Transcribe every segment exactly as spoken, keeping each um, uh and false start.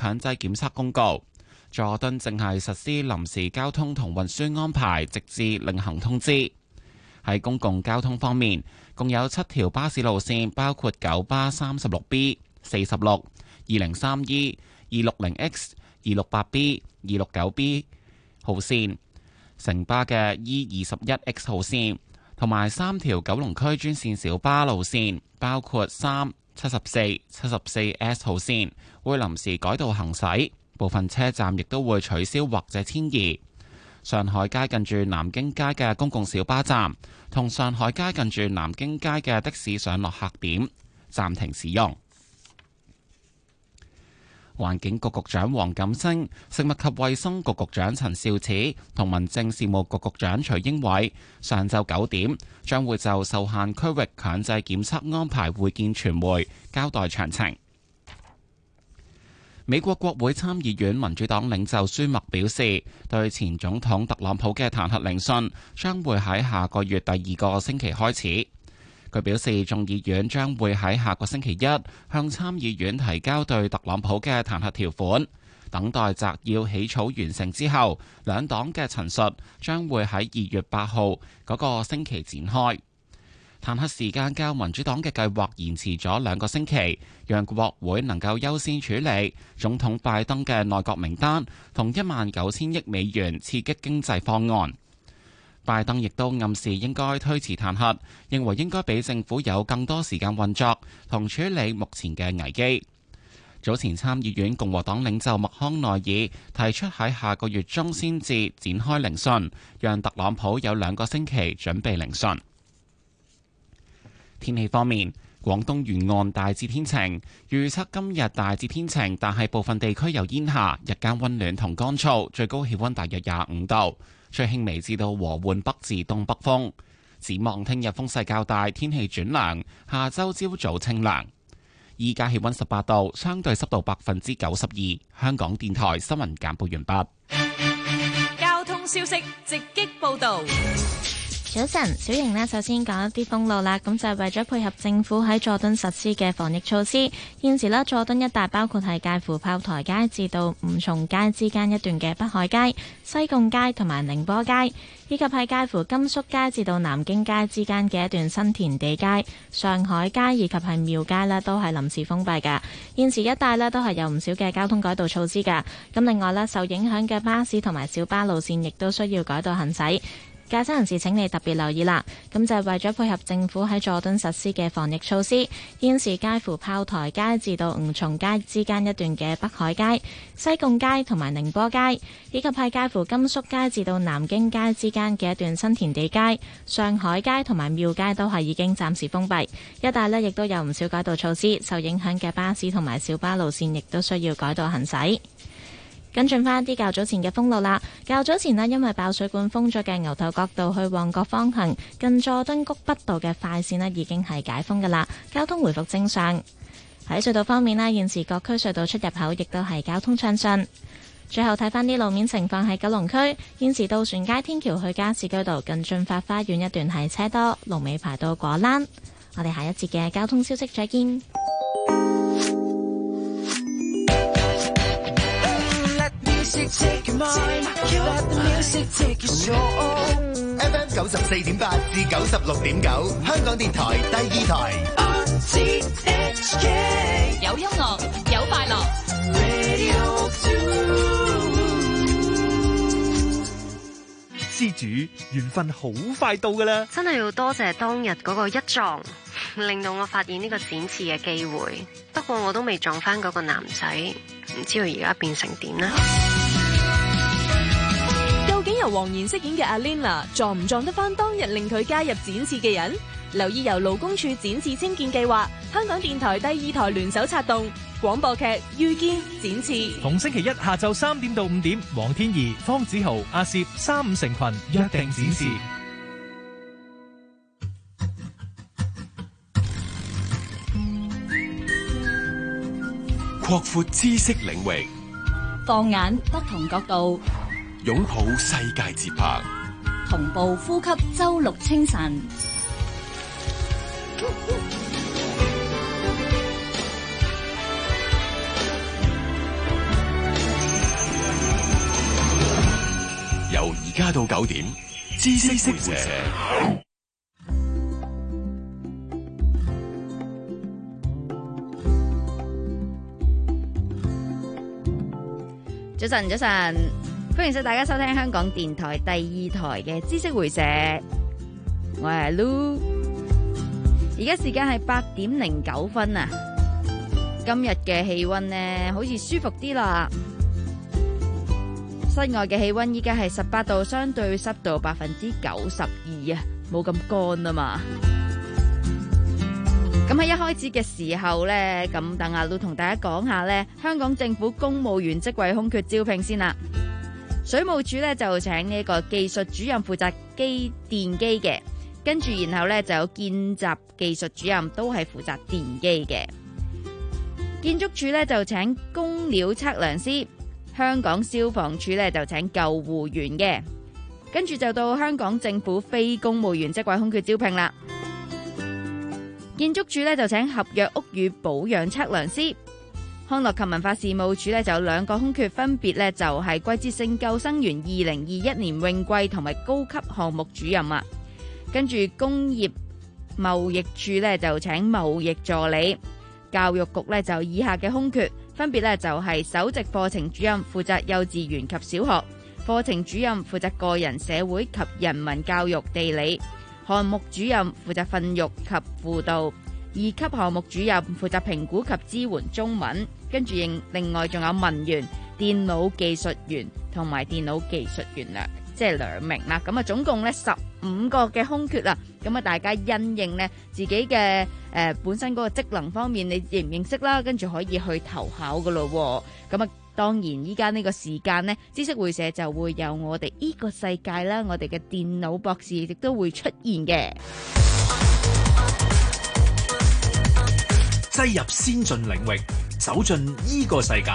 強制檢測公告。佐敦正係實施臨時交通同運輸安排，直至另行通知。喺公共交通方面，共有七條巴士路線，包括九巴三十六 B、四十六、二零三 E、二六零 X、二六八 B、二六九 B 號線，城巴嘅 E 二十一 X 號線，同埋三條九龍區專線小巴路線，包括三、七十四、七十四 S 號線，會臨時改道行駛，部分車站亦都會取消或者遷移。上海街近住南京街嘅公共小巴站，同上海街近住南京街嘅的，的士上落客點暫停使用。環境局局長黃錦星、食物及衛生局局長陳肇始同民政事務局局長徐英偉上晝九點將會就受限區域強制檢測安排會見傳媒，交代詳情。美國國會參議院民主黨領袖舒默表示，對前總統特朗普嘅彈劾聆訊將會喺下個月第二個星期開始。佢表示，眾議院將會喺下個星期一向參議院提交對特朗普嘅彈劾條款，等待摘要起草完成之後，兩黨嘅陳述將會喺二月八號嗰個星期展開。彈劾時間較民主黨嘅計劃延遲咗兩個星期，讓國會能夠優先處理總統拜登嘅內閣名單同一萬九千億美元刺激經濟方案。拜登亦都暗示應該推遲彈劾，認為應該俾政府有更多時間運作同處理目前嘅危機。早前參議院共和黨領袖麥康奈爾提出喺下個月中先至展開聆訊，讓特朗普有兩個星期準備聆訊。天氣方面，廣東沿岸大致天晴，預測今日大致天晴，但係部分地區有煙霞，日間溫暖同乾燥，最高氣溫大約廿五度，吹輕微至到和緩北至東北風。展望聽日風勢較大，天氣轉涼，下周朝早清涼。依家氣溫十八度，相對濕度百分之九十二。香港電台新聞簡報完畢。 交通消息直擊報道。 早晨，小瑩呢，首先講一啲封路啦。咁就係為咗配合政府喺佐敦實施嘅防疫措施，現時呢，佐敦一帶包括係介乎炮台街至到吳松街之間一段嘅北海街、西貢街同埋寧波街，以及係介乎甘肅街至到南京街之間嘅一段新填地街、上海街以及係廟街呢，都係臨時封閉㗎。現時一帶呢，都係有唔少嘅交通改道措施㗎。咁另外呢，受影響嘅巴士同埋小巴路線亦都需要改道行駛。駕駛人士請你特別留意啦，咁就係為咗配合政府喺佐敦實施嘅防疫措施，現時介乎炮台街至到吳松街之間一段嘅北海街、西貢街同埋寧波街，以及係介乎甘肅街至到南京街之間嘅一段新填地街、上海街同埋廟街都係已經暫時封閉，一帶呢亦都有唔少改道措施，受影響嘅巴士同埋小巴路線亦都需要改道行駛。跟進翻啲較早前嘅封路啦，較早前呢，因為爆水管封咗嘅牛頭角道去旺角方向近佐敦谷北道嘅快線呢已經係解封㗎啦，交通回復正常。喺隧道方面呢，現時各區隧道出入口亦都係交通暢順。最後睇翻啲路面情況喺九龍區，現時渡船街天橋去加士居道近駿發花園一段係車多，龍尾排到果欄。我哋下一節嘅交通消息再見。 Take your mind, let the music take your soul. F M 九十四點八至九十六點九，香港電台第二台。R T H K 有音樂，有快樂。 Radio two。 施主，緣分好快到噶啦！ 真係要多謝當日嗰個一撞，令到我發現呢個展翅嘅機會。不過我都未撞翻嗰個男仔，唔知道而家變成點呢？ 究竟由黃妍飾演嘅阿 Lina 撞唔撞得翻當日令佢加入展翅嘅人？留意由勞工處展翅青見計劃、香港電台第二台聯手策動廣播劇《遇見展翅》， 逢星期一下晝三點到五點，黃天怡、方子豪、阿攝三五成群約定展翅。 擴闊知識領域， 放眼不同角度， 擁抱世界節拍， 同步呼吸周六清晨。 家到九點，知識回社。 早晨，早晨，歡迎晒大家收聽香港電台第二台嘅知識回社，我係阿 Lu， 而家時間係八點零九分啊！今日嘅氣溫呢，好似舒服啲啦。室外嘅氣溫依家係十八度，相對濕度百分之九十二啊，冇咁乾啊嘛。咁喺一開始嘅時候呢，咁等阿 Lu 同大家講下呢，香港政府公務員職位空缺招聘先啦。水務署呢就請呢個技術主任負責機電機嘅，跟住然後呢就有見習技術主任都係負責電機嘅。建築署呢就請工料測量師，香港消防處呢就請救護員嘅，跟住就到香港政府非公務員職位空缺招聘啦。建築署呢就請合約屋宇保養測量師，康樂及文化事務署呢就有兩個空缺，分別呢就係季節性救生員二零二一年泳季同埋高級項目主任啊。跟住工業貿易處呢就請貿易助理，教育局呢就以下嘅空缺，分別呢就係首席課程主任負責幼稚園及小學，課程主任負責個人社會及人文教育地理，項目主任負責訓育及輔導，二級項目主任負責評估及支援中文，跟住另外仲有文員、電腦技術員同埋電腦技術員啦，即係兩名啦。咁啊，總共咧十五個嘅空缺啊。咁啊，大家因應呢自己嘅誒、呃、本身嗰個職能方面，你認唔認識啦？跟住可以去投考噶咯。咁啊，當然依家呢個時間呢，知識會社就會有我哋呢個世界啦，我哋嘅電腦博士亦都會出現嘅。 擠入先進領域，走進呢個世界。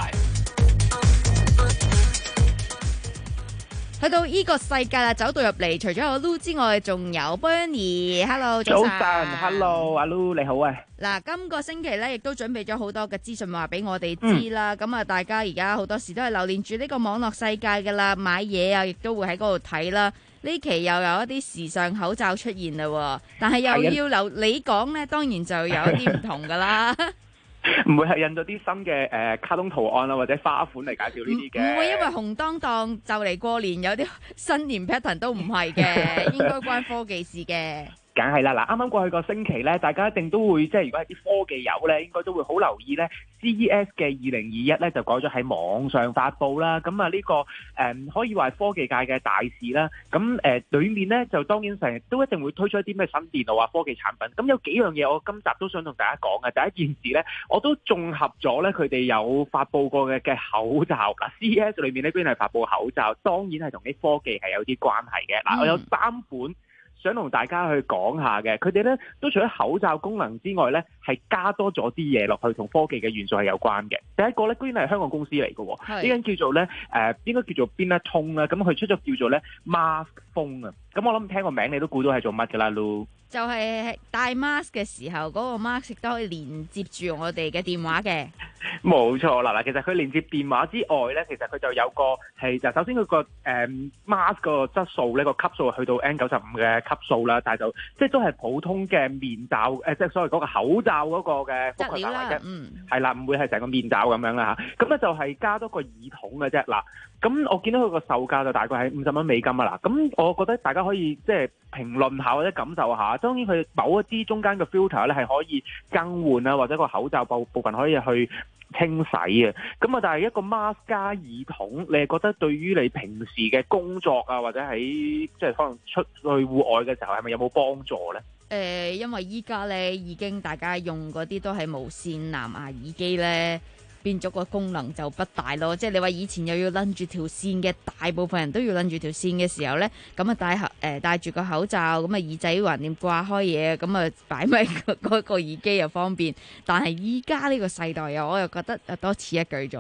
去到呢個世界啦，走到入嚟，除咗有 Lu 之外，仲有 Bernie。Hello， 早晨。 早晨 ，Hello， 阿 Lu 你好啊。 嗱，今個星期咧，亦都準備咗好多嘅資訊話俾我哋知啦。咁啊、嗯，大家而家好多時都係留連住呢個網絡世界噶啦，買嘢啊，亦都會喺嗰度睇啦。呢期又有一啲時尚口罩出現啦，但係又要由你講咧，當然就有一啲唔同噶啦。 唔會係印咗啲新嘅誒、呃、卡通圖案啦，或者花款嚟介紹呢啲嘅。 唔會，因為紅當當就嚟過年，有啲新年 pattern 都唔係嘅，應該關科技事嘅。 梗係啦，嗱，啱啱過去個星期咧，大家一定都會即係如果係啲科技友咧，應該都會好留意咧。C E S 嘅二零二一咧就改咗喺網上發布啦，咁啊呢個誒、嗯、可以話係科技界嘅大事啦。咁誒、呃、裡面咧就當然成日都一定會推出一啲咩新電腦啊、科技產品。咁有幾樣嘢我今集都想同大家講嘅。第一件事咧，我都綜合咗咧佢哋有發布過嘅嘅口罩。嗱 C E S 裏面呢邊係發布口罩，當然係同啲科技係有啲關係嘅。嗱、嗯，我有三款想同大家去講下嘅，佢哋咧都除咗口罩功能之外咧，係加多咗啲嘢落去，同科技嘅元素係有關嘅。第一個咧，居然係香港公司嚟嘅，呢間叫做咧誒、呃，應該叫做邊一通啦。咁佢出咗叫做咧 Mask Phone 啊。咁我諗聽個名你都估到係做乜㗎啦，Lu？就係戴 mask 嘅時候，嗰、那個 mask 亦都可以連接住我哋嘅電話嘅。冇錯啦，嗱，其實佢連接電話之外咧，其實佢就有個係就首先佢個誒 mask 個質素呢個級數去到 N 九十五嘅級數啦，但係就即係都係普通嘅面罩誒、呃，即係所謂嗰個口罩嗰個嘅覆蓋範圍啫。嗯，係啦，唔會係成個面罩咁樣啦嚇。咁咧就係加多個耳筒嘅啫。嗱，咁我見到佢個售價就大概係五十蚊美金啊。嗱，咁我覺得大家可以即係評論下或者感受下。當然佢某一啲中間嘅 filter 咧係可以更換啊，或者個口罩部部分可以去清洗啊。咁啊，但係一個 mask 加耳筒，你係覺得對於你平時嘅工作啊，或者喺即係可能出去戶外嘅時候，係咪有冇幫助咧？誒、呃，因為依家咧已經大家用嗰啲都係無線藍牙耳機咧。變咗個功能就不大咯，即係你話以前又要拎住條線嘅，大部分人都要拎住條線嘅時候呢，咁啊戴口誒戴住個口罩，咁啊耳仔橫掂掛開嘢，咁啊擺埋嗰個耳機又方便。但係依家呢個世代又我又覺得多此一舉咗咯。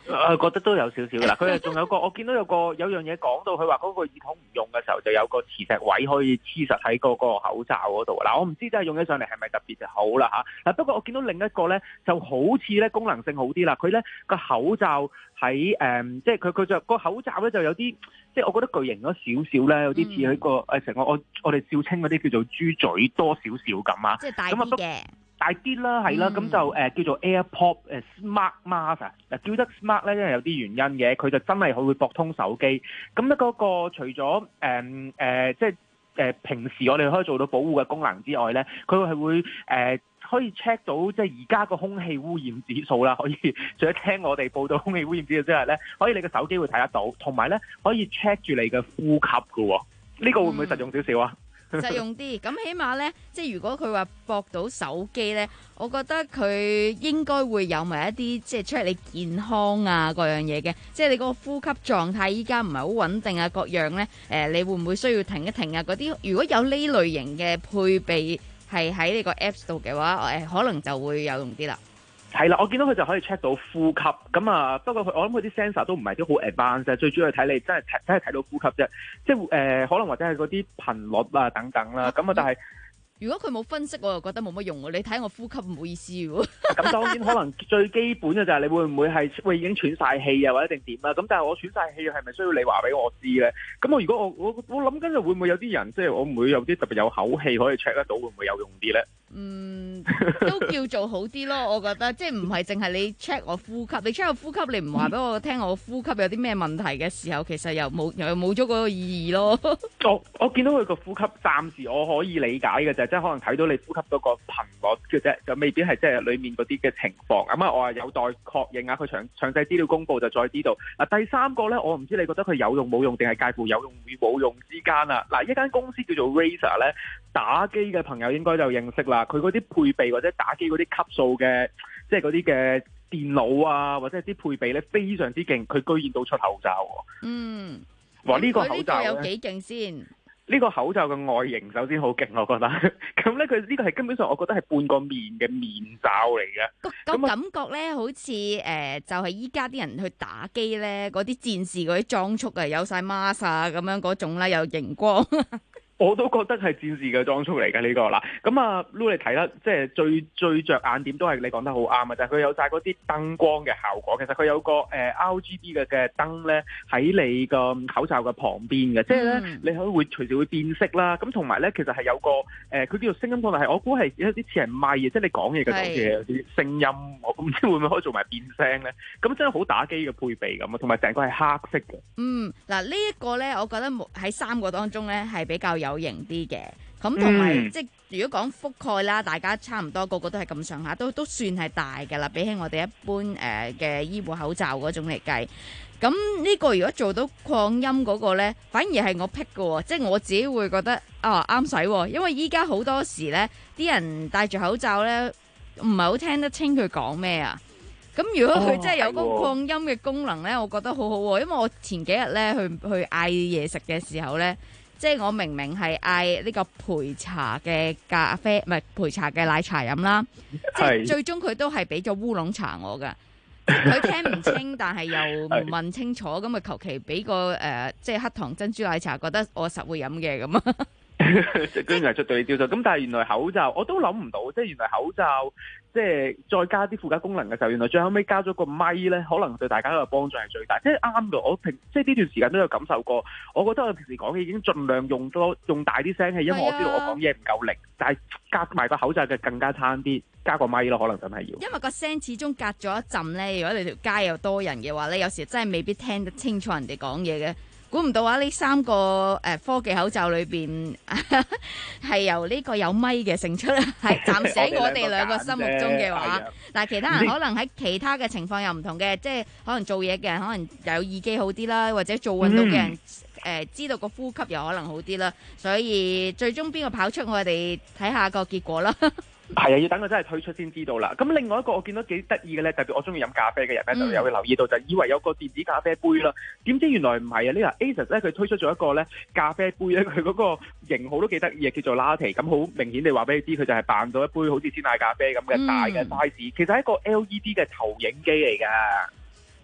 我覺得都有少少啦，佢係仲有個，我見到有個有樣嘢講到，佢話嗰個耳筒唔用嘅時候，就有個磁石位可以黐實喺嗰個口罩嗰度。嗱，我唔知真係用起上嚟係咪特別就好啦嚇。嗱，不過我見到另一個咧，就好似咧功能性好啲啦。佢咧個口罩喺誒、嗯，即係佢佢就個口罩咧就有啲，即係我覺得巨型咗少少咧，有啲似喺個誒成個我我哋笑稱嗰啲叫做豬嘴多少少咁啊。 即係大啲嘅。 大啲啦，係啦，咁、嗯、就誒、呃、叫做 AirPod 誒 Smart Mask 啊，叫得 Smart 咧，因為有啲原因嘅，佢就真係佢會駁通手機。咁咧嗰個除咗誒誒即係誒、呃、平時我哋可以做到保護嘅功能之外咧，佢係會誒、呃、可以 check 到即係而家個空氣污染指數啦，可以除咗聽我哋報道空氣污染指數之外咧，可以你個手機會睇得到，同埋咧可以 check 住你嘅呼吸㗎喎。呢、這個會唔會實用少少啊？ 實用啲，咁起碼呢，即係如果佢話駁到手機呢，我覺得佢應該會有埋一啲即係 check 你健康啊各樣嘢嘅，即係你嗰個呼吸狀態依家唔係好穩定啊各樣呢，誒、呃、你會唔會需要停一停啊嗰啲？如果有呢類型嘅配備係喺呢個 Apps 度嘅話，誒、呃、可能就會有用啲啦。 係啦，我見到佢就可以 check 到呼吸，咁啊，不過佢我諗佢啲 sensor 都唔係啲好 advanced，最主要係睇你真係真係睇到呼吸啫，即係誒、呃、可能或者係嗰啲頻率啊等等啦，咁啊但係。 如果佢冇分析，我又覺得冇乜用喎。你睇我呼吸唔好意思喎。 咁當然可能最基本嘅就係你會唔會係會已經喘晒氣啊，或者定點啊？咁但係我喘晒氣係咪需要你話俾我知咧？咁我如果我我我諗緊就會唔會有啲人即係我唔會有啲特別有口氣可以 check 得到，會唔會有用啲咧？ 嗯，都叫做好啲咯，我覺得即係唔係淨係你 check 我呼吸，你 check 我呼吸，你唔話俾我聽我呼吸有啲咩問題嘅時候，其實又冇又冇咗嗰個意義咯。 我我見到佢個呼吸，暫時我可以理解嘅就係即係可能睇到你呼吸嗰個頻率嘅啫，就未必係即係裡面嗰啲嘅情況。咁啊，我話有待確認啊，佢詳詳細資料公佈就再知道。嗱，第三個咧，我唔知你覺得佢有用冇用，定係介乎有用與冇用之間啊？嗱，一間公司叫做 Razer 咧，打機嘅朋友應該就認識啦。佢嗰啲配備或者打機嗰啲級數嘅，即係嗰啲嘅電腦啊，或者係啲配備咧，非常之勁。佢居然都出口罩喎。嗯，哇！呢、呢個口罩有幾勁先？ 呢個口罩嘅外形首先好勁，我覺得。咁咧，佢呢個係根本上，我覺得係半個面嘅面罩嚟嘅。 個個感覺咧，好似誒、呃，就係依家啲人去打機咧，嗰啲戰士嗰啲裝束啊，有晒 mask 啊，咁樣嗰種啦，有熒光。 我都覺得係戰士嘅裝束嚟嘅呢個啦，咁啊 Lu 你睇啦，即係最最着眼點都係你講得好啱啊，就係、是、佢有晒嗰啲燈光嘅效果。其實佢有個誒 R G B 嘅嘅燈咧喺你個口罩嘅旁邊嘅，即係咧、嗯、你可以會隨時會變色啦。咁同埋咧，其實係有個誒，佢、呃、叫做聲音過濾，係我估係有啲似係咪嘅，即係你講嘢嘅時候有啲聲音，我唔知會唔會可以做埋變聲咧？咁真係好打機嘅配備咁啊，同埋成個係黑色嘅。 嗯，嗱、這個、呢一個咧，我覺得喺三個當中咧係比較有型啲嘅，咁同埋即係如果講覆蓋啦，大家差唔多個個都係咁上下，都都算係大㗎啦，比起我哋一般誒嘅、呃、醫護口罩嗰種嚟計。咁呢個如果做到擴音嗰個咧，反而係我 pick 嘅，即係我自己會覺得啊啱使，因為依家好多時咧啲人戴住口罩咧唔係好聽得清佢講咩啊。咁如果佢真係有嗰個擴音嘅功能咧、哦，我覺得好好喎。因為我前幾日咧去去嗌嘢食嘅時候咧，即係我明明係嗌呢個焙茶嘅咖啡，唔係焙茶嘅奶茶飲啦，即係最終佢都係俾咗烏龍茶我㗎。佢聽唔清，但係又唔問清楚，咁咪求其俾個誒、呃，即係黑糖珍珠奶茶，覺得我實會飲嘅咁啊。 居然係出到你招數，咁但係原來口罩我都諗唔到，即係原來口罩即係再加啲附加功能嘅時候，原來最後尾加咗個咪咧，可能對大家嘅幫助係最大。即係啱嘅，我平即係呢段時間都有感受過。我覺得我平時講嘢已經盡量用多用大啲聲氣，因為我知道我講嘢唔夠力，但係加埋個口罩嘅更加差啲，加個咪咯，可能真係要。 因為個聲始終隔咗一陣咧，如果你條街又多人嘅話咧，有時真係未必聽得清楚人哋講嘢嘅。估唔到啊！呢三個誒、呃、科技口罩裏邊係由呢個有咪嘅勝出，係暫時喺我哋兩個心目中嘅話，但係其他人可能喺其他嘅情況又唔同嘅，即係可能做嘢嘅人可能有耳機好啲啦，或者做運動嘅人誒、嗯呃、知道個呼吸又可能好啲啦，所以最終邊個跑出我哋睇下個結果啦。 係啊，要等佢真係推出先知道啦。咁另外一個我見到幾得意嘅咧，特別我中意飲咖啡嘅人咧，就有留意到，就以為有個電子咖啡杯啦。點知原來唔係啊！呢個 Asus 咧，佢推出咗一個咧咖啡杯咧，佢嗰個型號都幾得意啊，叫做 Latte。咁好明顯地話俾你知，佢就係扮到一杯好似鮮奶咖啡咁嘅大嘅 size。其實係一個 L E D 嘅投影機嚟㗎。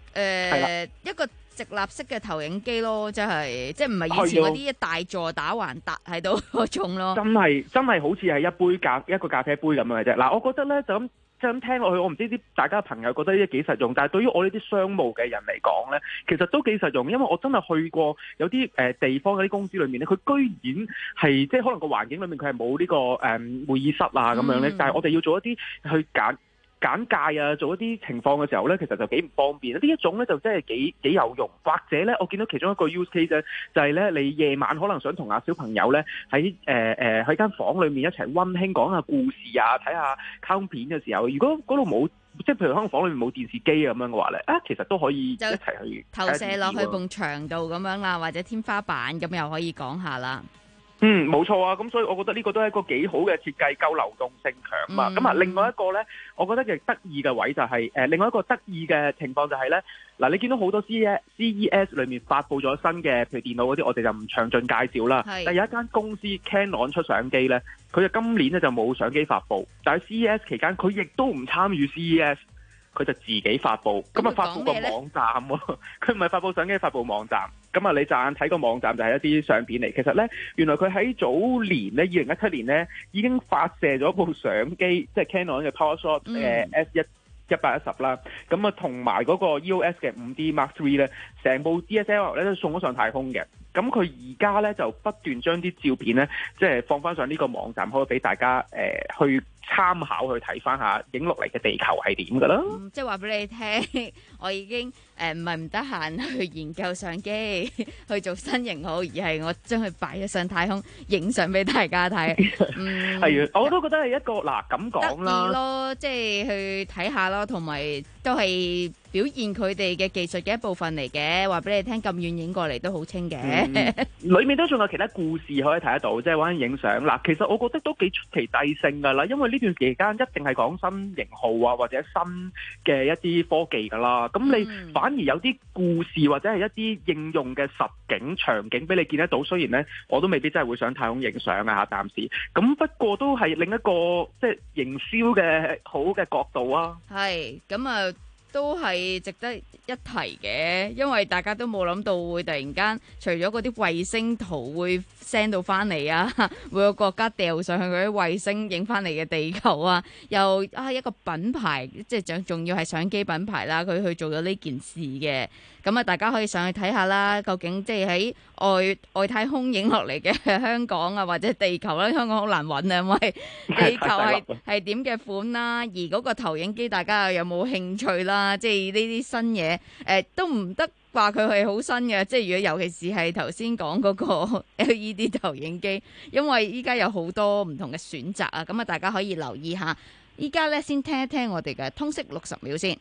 誒一個直立式嘅投影機咯，即係即係唔係以前嗰啲一大座打橫搭喺度嗰種咯。 真係真係好似係一杯咖一個咖啡杯咁樣嘅啫。嗱，我覺得咧就咁。就咁聽落去，我唔知啲大家朋友覺得呢啲幾實用，但係對於我呢啲商務嘅人嚟講呢，其實都幾實用，因為我真係去過有啲誒、呃、地方嗰啲公司裏面呢，佢居然係即係可能個環境裏面佢係冇呢個誒、呃、會議室啊咁樣呢。嗯、但係我哋要做一啲去揀簡介啊，做一啲情況嘅時候呢，其實就幾唔方便。呢一種呢，就真係幾幾有用，或者呢，我見到其中一個 use case 呢，就係呢：你夜晚可能想同阿小朋友呢喺誒誒喺間房裏面一齊溫馨講下故事啊，睇下卡通片嘅時候，如果嗰度冇即係譬如可能房裏面冇電視機咁樣嘅話呢，啊其實都可以一齊去投射落去埲牆度咁樣啦，或者天花板咁又可以講下啦。 嗯，冇錯啊，咁所以我覺得呢個都係一個幾好嘅設計，夠流動性強嘛。咁啊、嗯，另外一個呢，我覺得嘅得意嘅位就係、是、誒、呃，另外一個得意嘅情況就係、是、呢。嗱，你見到好多 C E S 裏面發布咗新嘅，譬如電腦嗰啲，我哋就唔詳盡介紹啦。是但有一間公司 Canon 出相機呢，佢就今年呢就冇相機發布，但係 C E S 期間佢亦都唔參與 C E S。佢就自己發布，咁啊發布個網站喎，佢唔係發布相機，發布網站。咁啊，你乍眼睇個網站就係一啲相片嚟。其實咧，原來佢喺早年咧，二零一七年咧已經發射咗部相機，即係 Canon 嘅 PowerShot 誒 S 一一百一十啦。咁啊，同埋嗰個 E O S 嘅五 D Mark Three 咧，成部 D S L R 咧都送咗上太空嘅。咁佢而家咧就不斷將啲照片咧，即係放翻上呢個網站，可以俾大家誒、呃、去參考去睇翻下影落嚟嘅地球係點㗎啦。 嗯、即係話俾你聽，我已經誒唔係唔得閒去研究相機去做新型號，而係我將佢擺咗上太空影相俾大家睇。嗯， 係啊，我都覺得係一個嗱咁講啦， 得意咯，即係去睇下咯，同埋都係表現佢哋嘅技術嘅一部分嚟嘅。話俾你聽，咁遠影過嚟都好清嘅。 嗯、裏面都仲有其他故事可以睇得到，即係玩影相嗱。其實我覺得都幾出奇制勝㗎啦，因為呢段期間一定係講新型號啊，或者新嘅一啲科技㗎啦。咁你反而有啲故事或者係一啲應用嘅實景場景俾你見得到。雖然呢，我都未必真係會上太空影相啊嚇，暫時。咁不過都係另一個即係營銷嘅好嘅角度啊。 係咁啊！都係值得一提嘅，因為大家都冇諗到會突然間，除咗嗰啲衛星圖會 send 到翻嚟啊，每個國家掉上去嗰啲衛星影翻嚟嘅地球啊，又啊一個品牌，即係仲仲要係相機品牌啦，佢去做咗呢件事嘅。咁啊，大家可以上去睇下啦，究竟即係喺外外太空影落嚟嘅香港啊，或者地球啦，香港好難揾啊，因為地球係係點嘅款啦，而嗰個投影機大家有冇興趣啦？即係呢啲新嘢，誒、呃、都唔得話佢係好新嘅，即係如果尤其是係頭先講嗰個 L E D 投影機，因為依家有好多唔同嘅選擇啊，咁啊大家可以留意下。依家咧先聽一聽我哋嘅通識六十秒先。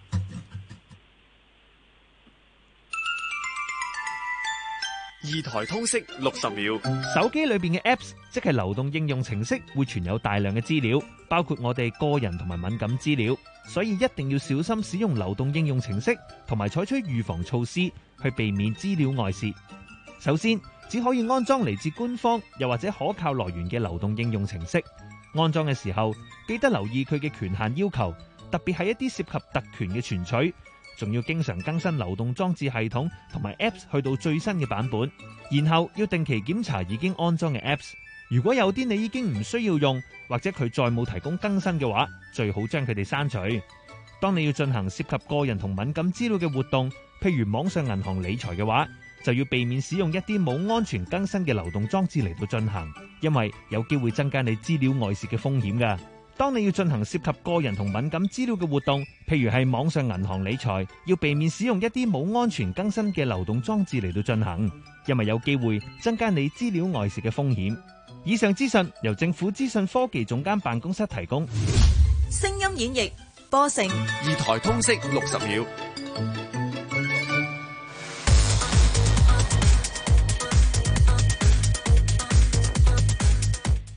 二台通識六十秒， 手機裏邊嘅 Apps 即係流動應用程式，會存有大量嘅資料，包括我哋個人同埋敏感資料，所以一定要小心使用流動應用程式，同埋採取預防措施去避免資料外泄。首先，只可以安裝嚟自官方又或者可靠來源嘅流動應用程式。安裝嘅時候，記得留意佢嘅權限要求，特別係一啲涉及特權嘅存取。仲要經常更新流動裝置系統同埋 Apps 去到最新嘅版本，然後要定期檢查已經安裝嘅 Apps。如果有啲你已經唔需要用，或者佢再冇提供更新嘅話，最好將佢哋刪除。當你要進行涉及個人同敏感資料嘅活動，譬如網上銀行理財嘅話，就要避免使用一啲冇安全更新嘅流動裝置嚟到進行，因為有機會增加你資料外泄嘅風險㗎。當你要進行涉及個人同敏感資料嘅活動，譬如係網上銀行理財，要避免使用一啲冇安全更新嘅流動裝置嚟到進行，因為有機會增加你資料外泄嘅風險。以上資訊由政府資訊科技總監辦公室提供。 聲音演繹播成二台通識六十秒。 繼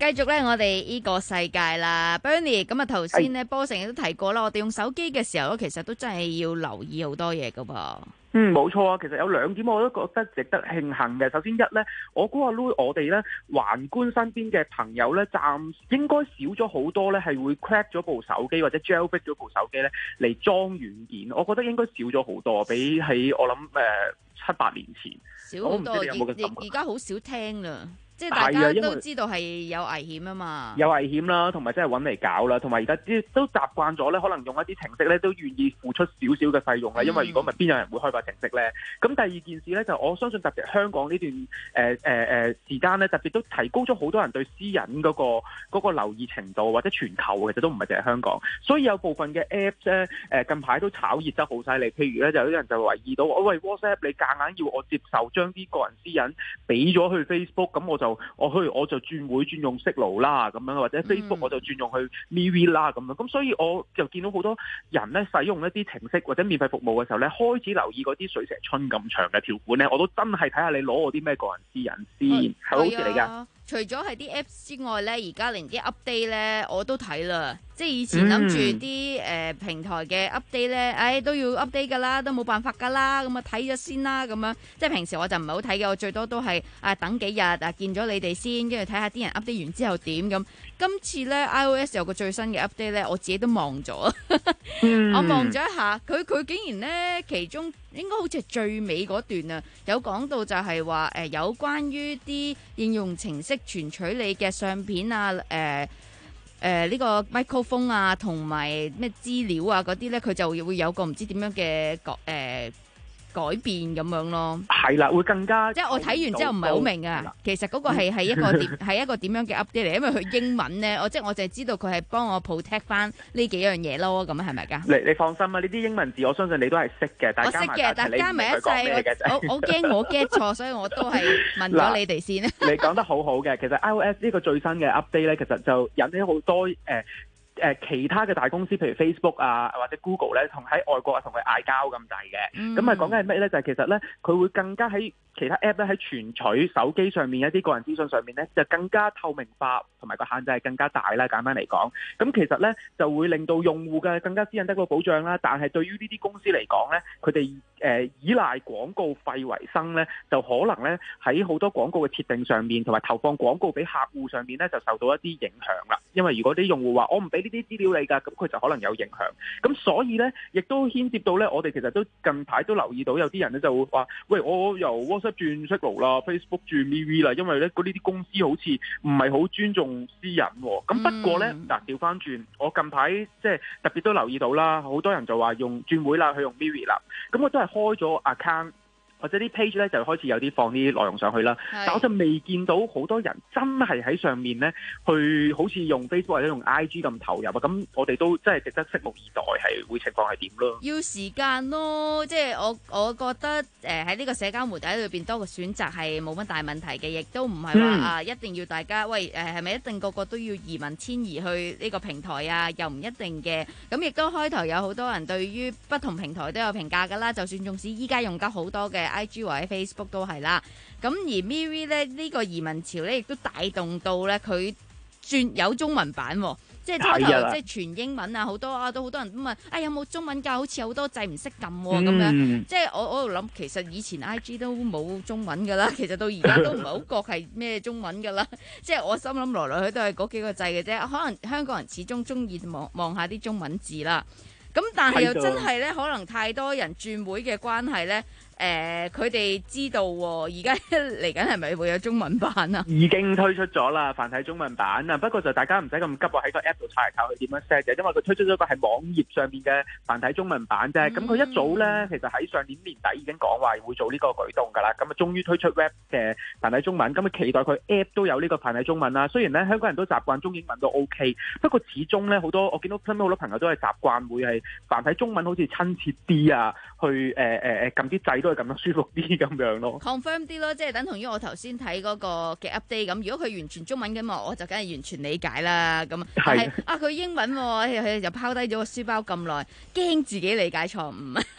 續咧，我哋呢個世界啦 ，Bernie。咁啊，頭先咧，波成亦都提過啦，我哋用手機嘅時候咧，其實都真係要留意好多嘢噶噃。 嗯，冇錯啊。其實有兩點我都覺得值得慶幸嘅。首先一咧，我估阿 Lu 我哋咧環觀身邊嘅朋友咧，暫應該少咗好多咧，係會 crack 咗部手機或者 jailbreak 咗部手機咧嚟裝軟件。我覺得應該少咗好多，比起我諗誒、呃、七八年前少好多。而而家好少聽啦。即係大家都知道係有危險啊嘛， 有危險啦，同埋真係揾嚟搞啦，同埋而家啲都習慣咗咧，可能用一啲程式咧都願意付出少少嘅費用啦，因為如果唔係邊有人會開發程式咧？咁第二件事咧就我相信特別香港呢段誒誒誒時間咧，特別都提高咗好多人對私隱嗰個嗰個留意程度，或者全球其實都唔係淨係香港，所以有部分嘅 Apps 咧誒近排都炒熱得好犀利。譬如咧就有啲人就懷疑到，哦喂 WhatsApp 你夾硬要我接受將啲個人私隱俾咗去 Facebook， 咁我就我去我就轉會轉用 Signal 啦咁樣，或者 Facebook 我就轉用去 MeWe 啦咁樣，咁所以我就見到好多人咧使用一啲程式或者免費服務嘅時候咧，開始留意嗰啲水蛇春咁長嘅條款咧，我都真係睇下你攞我啲咩個人私隱先，係好事嚟㗎。 除咗係啲 Apps 之外咧，而家連啲 update 咧我都睇啦。即係以前諗住啲誒平台嘅 update 咧，誒、哎、都要 update 㗎啦，都冇辦法㗎啦，咁啊睇咗先啦咁樣。即係平時我就唔係好睇嘅，我最多都係啊等幾日啊見咗你哋先，跟住睇下啲人 update 完之後點咁。今次咧 iOS 有個最新嘅 update 咧，我自己都望咗，嗯、我望咗一下，佢佢竟然咧其中應該好似係最尾嗰段啊，有講到就係話誒有關於啲應用程式存取你嘅相片啊，誒、呃。誒、呃、呢、這個 microphone 啊，同埋咩資料啊嗰啲咧，佢就會有個唔知點樣嘅改誒改變咁樣咯。係啦，會更加即係我睇完之後唔係好明啊。其實嗰個係係一個點係一個點樣嘅 update 嚟，因為佢英文咧，我即係我就係知道佢係幫我 protect 翻呢幾樣嘢咯。咁係咪㗎？你你放心啊，呢啲英文字我相信你都係識嘅。我識嘅，但係加埋一齊，我我驚我 get 錯，所以我都係問咗你哋先。 你講得好好嘅，其實 iOS 呢個最新嘅 update 咧，其實就引起好多誒。呃誒其他嘅大公司，譬如 Facebook 啊，或者 Google 咧，同喺外國啊，同佢嗌交咁滯嘅。咁啊講緊係咩咧？就係、是、其實咧，佢會更加喺其他 app 咧喺存取手機上面一啲個人資訊上面咧，就更加透明化，同埋個限制係更加大啦。簡單嚟講，咁其實咧就會令到用戶嘅更加私隱得到保障啦。但係對於呢啲公司嚟講咧，佢哋誒依賴廣告費為生咧，就可能咧喺好多廣告嘅設定上面，同埋投放廣告俾客戶上面咧，就受到一啲影響啦。因為如果啲用戶話我唔俾呢啲資料你㗎，咁佢就可能有影響。咁所以咧，亦都牽涉到咧，我哋其實都近排都留意到有啲人咧就會話，喂，我由 WhatsApp 轉 Signal 啦 ，Facebook 轉 MeWe 啦，因為咧嗰呢啲公司好似唔係好尊重私隱喎。咁不過咧，嗱調翻轉，我近排即係特別都留意到啦，好多人就話用轉會啦，去用 MeWe 啦。咁我真係開咗 account。或者啲 page 咧就開始有啲放啲內容上去啦，但我就未見到好多人真係喺上面咧去好似用 Facebook 或者用 I G 咁投入啊！咁我哋都真係值得拭目以待，係會情況係點咯？要時間咯，即係我我覺得誒喺呢個社交媒體裏邊多個選擇係冇乜大問題嘅，亦都唔係話啊一定要大家喂誒係咪一定個個都要移民遷移去呢個平台啊？又唔一定嘅。咁亦都開頭有好多人對於不同平台都有評價㗎啦，就算縱使依家用得好多嘅。I G 或者 Facebook 都係啦，咁而 MeWe 咧呢個移民潮咧，亦都帶動到咧佢轉有中文版，即係開頭即係全英文啊，好多啊都好多人都問，哎有冇中文㗎？好似好多掣唔識撳咁樣，即係我我度諗，其實以前 I G 都冇中文㗎啦，其實到而家都唔係好覺係咩中文㗎啦，即係我心諗來來去都係嗰幾個掣嘅啫，可能香港人始終中意望望下啲中文字啦，咁但係又真係咧，可能太多人轉會嘅關係咧。誒佢哋知道喎，而家嚟緊係咪會有中文版啊？已經推出咗啦，繁體中文版啊。不過就大家唔使咁急喎，喺個 app 度查嚟查去點樣 set 嘅，因為佢推出咗個係網頁上面嘅繁體中文版啫。咁佢、嗯、一早咧，其實喺上年年底已經講話會做呢個舉動㗎啦。咁啊，終於推出 web 嘅繁體中文，咁啊期待佢 app 都有呢個繁體中文啦。雖然咧香港人都習慣中英文都 OK，不過始終咧好多我見到身邊好多朋友都係習慣會係繁體中文好似親切啲啊，去誒誒誒撳啲掣都係咁樣舒服啲咁樣咯 ，confirm 啲咯，即係等同於我頭先睇嗰個嘅 update 咁。如果佢完全中文嘅嘛，我就梗係完全理解啦。咁但係啊，佢英文喎，佢就拋低咗個書包咁耐，驚自己理解錯誤。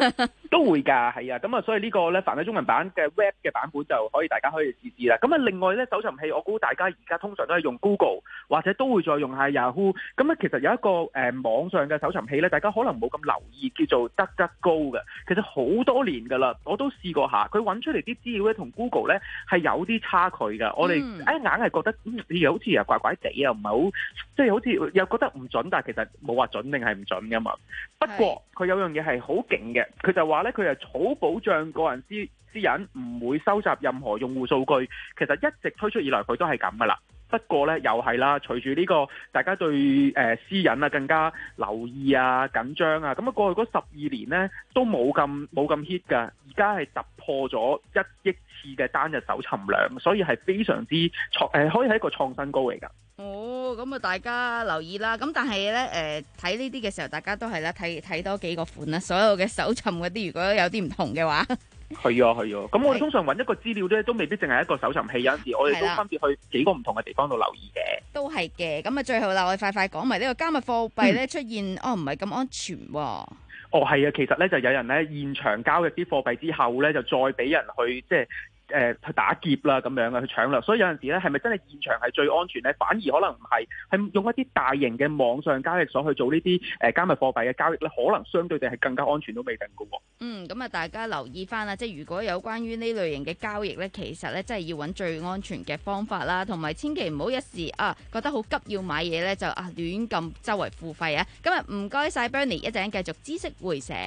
都會㗎，係啊，咁啊，所以呢個咧繁體中文版嘅 Web 嘅版本就可以大家可以試試啦。咁啊，另外咧搜尋器，我估大家而家通常都係用 Google 或者都會再用下 Yahoo。咁啊，其實有一個誒、呃、網上嘅搜尋器咧，大家可能冇咁留意，叫做 DuckDuckGo 嘅。其實好多年㗎啦，我都試過下，佢揾出嚟啲資料咧同 Google 咧係有啲差距㗎。我哋誒硬係覺得，嗯，好似又怪怪地啊，唔係好，即係好似又覺得唔準，但係其實冇話準定係唔準㗎嘛。不過佢有樣嘢係好勁嘅，佢就話咧佢係好保障個人私私隱，唔會收集任何用戶數據。其實一直推出以來佢都係咁噶啦。不過咧又係啦，隨住呢個大家對誒、呃、私隱啊更加留意啊緊張啊，咁啊過去嗰十二年咧都冇咁冇咁 hit 㗎，而家係突破咗一億次嘅單日搜尋量，所以係非常之創誒、呃，可以係一個創新高嚟㗎。 哦，咁啊，大家留意啦。咁但係咧，誒睇呢啲嘅時候，大家都係啦，睇睇多幾個款啦。所有嘅搜尋嗰啲，如果有啲唔同嘅話， 係啊係啊。咁我哋通常揾一個資料咧，都未必淨係一個搜尋器，有陣時我哋都分別去幾個唔同嘅地方度留意嘅。 都係嘅。咁啊，最後啦，我哋快快講埋呢個加密貨幣咧出現，嗯、哦唔係咁安全喎。 哦係啊，其實咧就有人咧現場交易啲貨幣之後咧，就再俾人去即係。誒、呃、去打劫啦咁樣啊，去搶掠，所以有陣時咧，係咪真係現場係最安全咧？反而可能唔係，係用一啲大型嘅網上交易所去做呢啲誒加密貨幣嘅交易咧，可能相對地係更加安全都未定㗎喎。 嗯，咁啊，大家留意翻啦，即係如果有關於呢類型嘅交易咧，其實咧真係要揾最安全嘅方法啦，同埋千祈唔好一時啊覺得好急要買嘢咧，就啊亂咁周圍付費啊！今日唔該晒 Bernie，一陣繼續知識回社。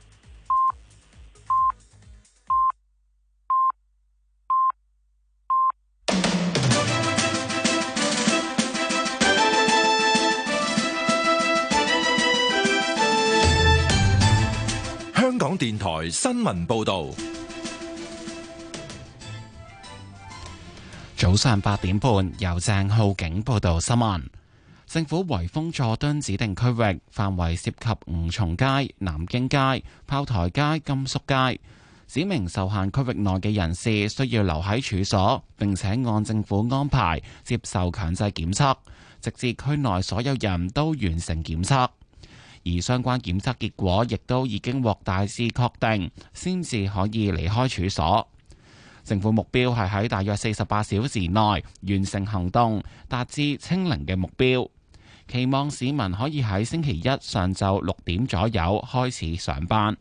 香港電台新聞報道， 早上八點半，由鄭浩景報道新聞。政府圍封佐敦指定區域，範圍涉及吳松街、南京街、炮台街、甘肅街。指明受限區域內嘅人士需要留喺處所，並且按政府安排接受強制檢測，直至區內所有人都完成檢測。而相關檢測結果亦都已經獲大致確定，先至可以離開處所。政府目標係喺大約四十八小時內完成行動，達至清零嘅目標。期望市民可以喺星期一上晝六點左右開始上班。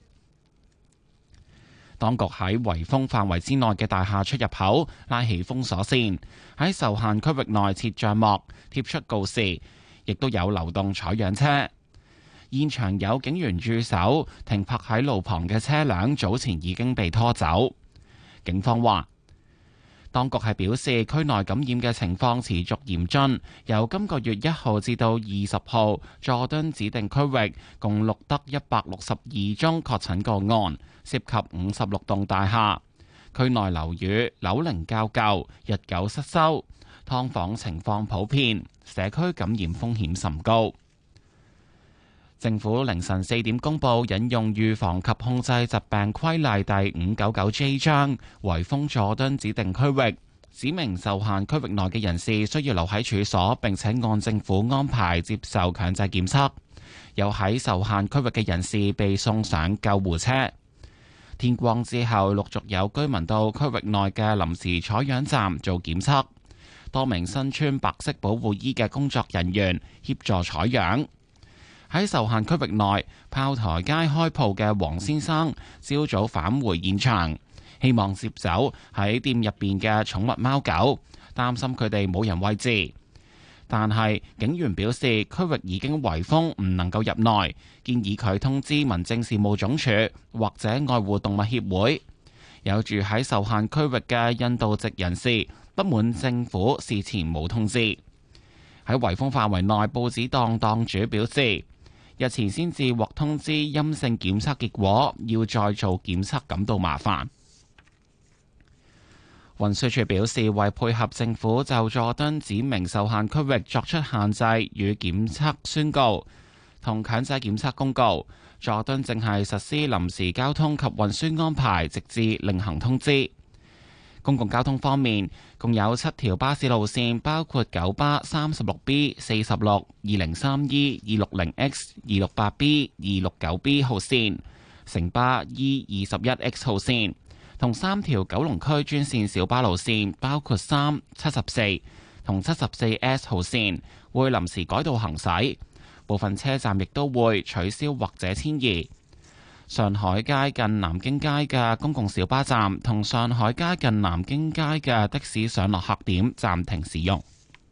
當局喺圍封範圍之內嘅大廈出入口拉起封鎖線，喺受限區域內設帳幕、貼出告示，亦都有流動採樣車。現場有警員駐守，停泊喺路旁嘅車輛早前已經被拖走。警方話，當局係表示區內感染嘅情況持續嚴峻，由今個月一號至到二十號，佐敦指定區域共錄得一百六十二宗確診個案，涉及五十六棟大廈。區內樓宇樓齡較舊，日久失修，劏房情況普遍，社區感染風險甚高。政府凌晨四點公布引用預防及控制疾病規例第五九九 J 章，圍封佐敦指定區域，指明受限區域內嘅人士需要留喺處所，並且按政府安排接受強制檢測。有喺受限區域嘅人士被送上救護車。天光之後，陸續有居民到區域內嘅臨時採樣站做檢測，多名身穿白色保護衣嘅工作人員協助採樣。喺受限區域內炮台街開鋪嘅黃先生，朝早返回現場，希望接走喺店入邊嘅寵物貓狗，擔心佢哋冇人餵飼。但係警員表示區域已經圍封，唔能夠入內，建議佢通知民政事務總署或者愛護動物協會。有住喺受限區域嘅印度籍人士不滿政府事前冇通知。喺圍封範圍內，報紙檔檔主表示，日前先至獲通知陰性檢測結果，要再做檢測感到麻煩。運輸署表示，為配合政府就佐敦指明受限區域作出限制與檢測宣告同強制檢測公告，佐敦正係實施臨時交通及運輸安排，直至另行通知。公共交通方面，共有七條巴士路線，包括九巴三十六 B、四十六、二零三 E、二六零 X、二六八 B、二六九 B 號線， 城巴 E 二十一 X 號線同三條九龍區專線小巴路線，包括三、七十四同七十四 S 號線，會臨時改道行駛。部分車站亦都會取消或者遷移。上海街近南京街嘅公共小巴站同上海街近南京街嘅的，的士上落客點暫停使用。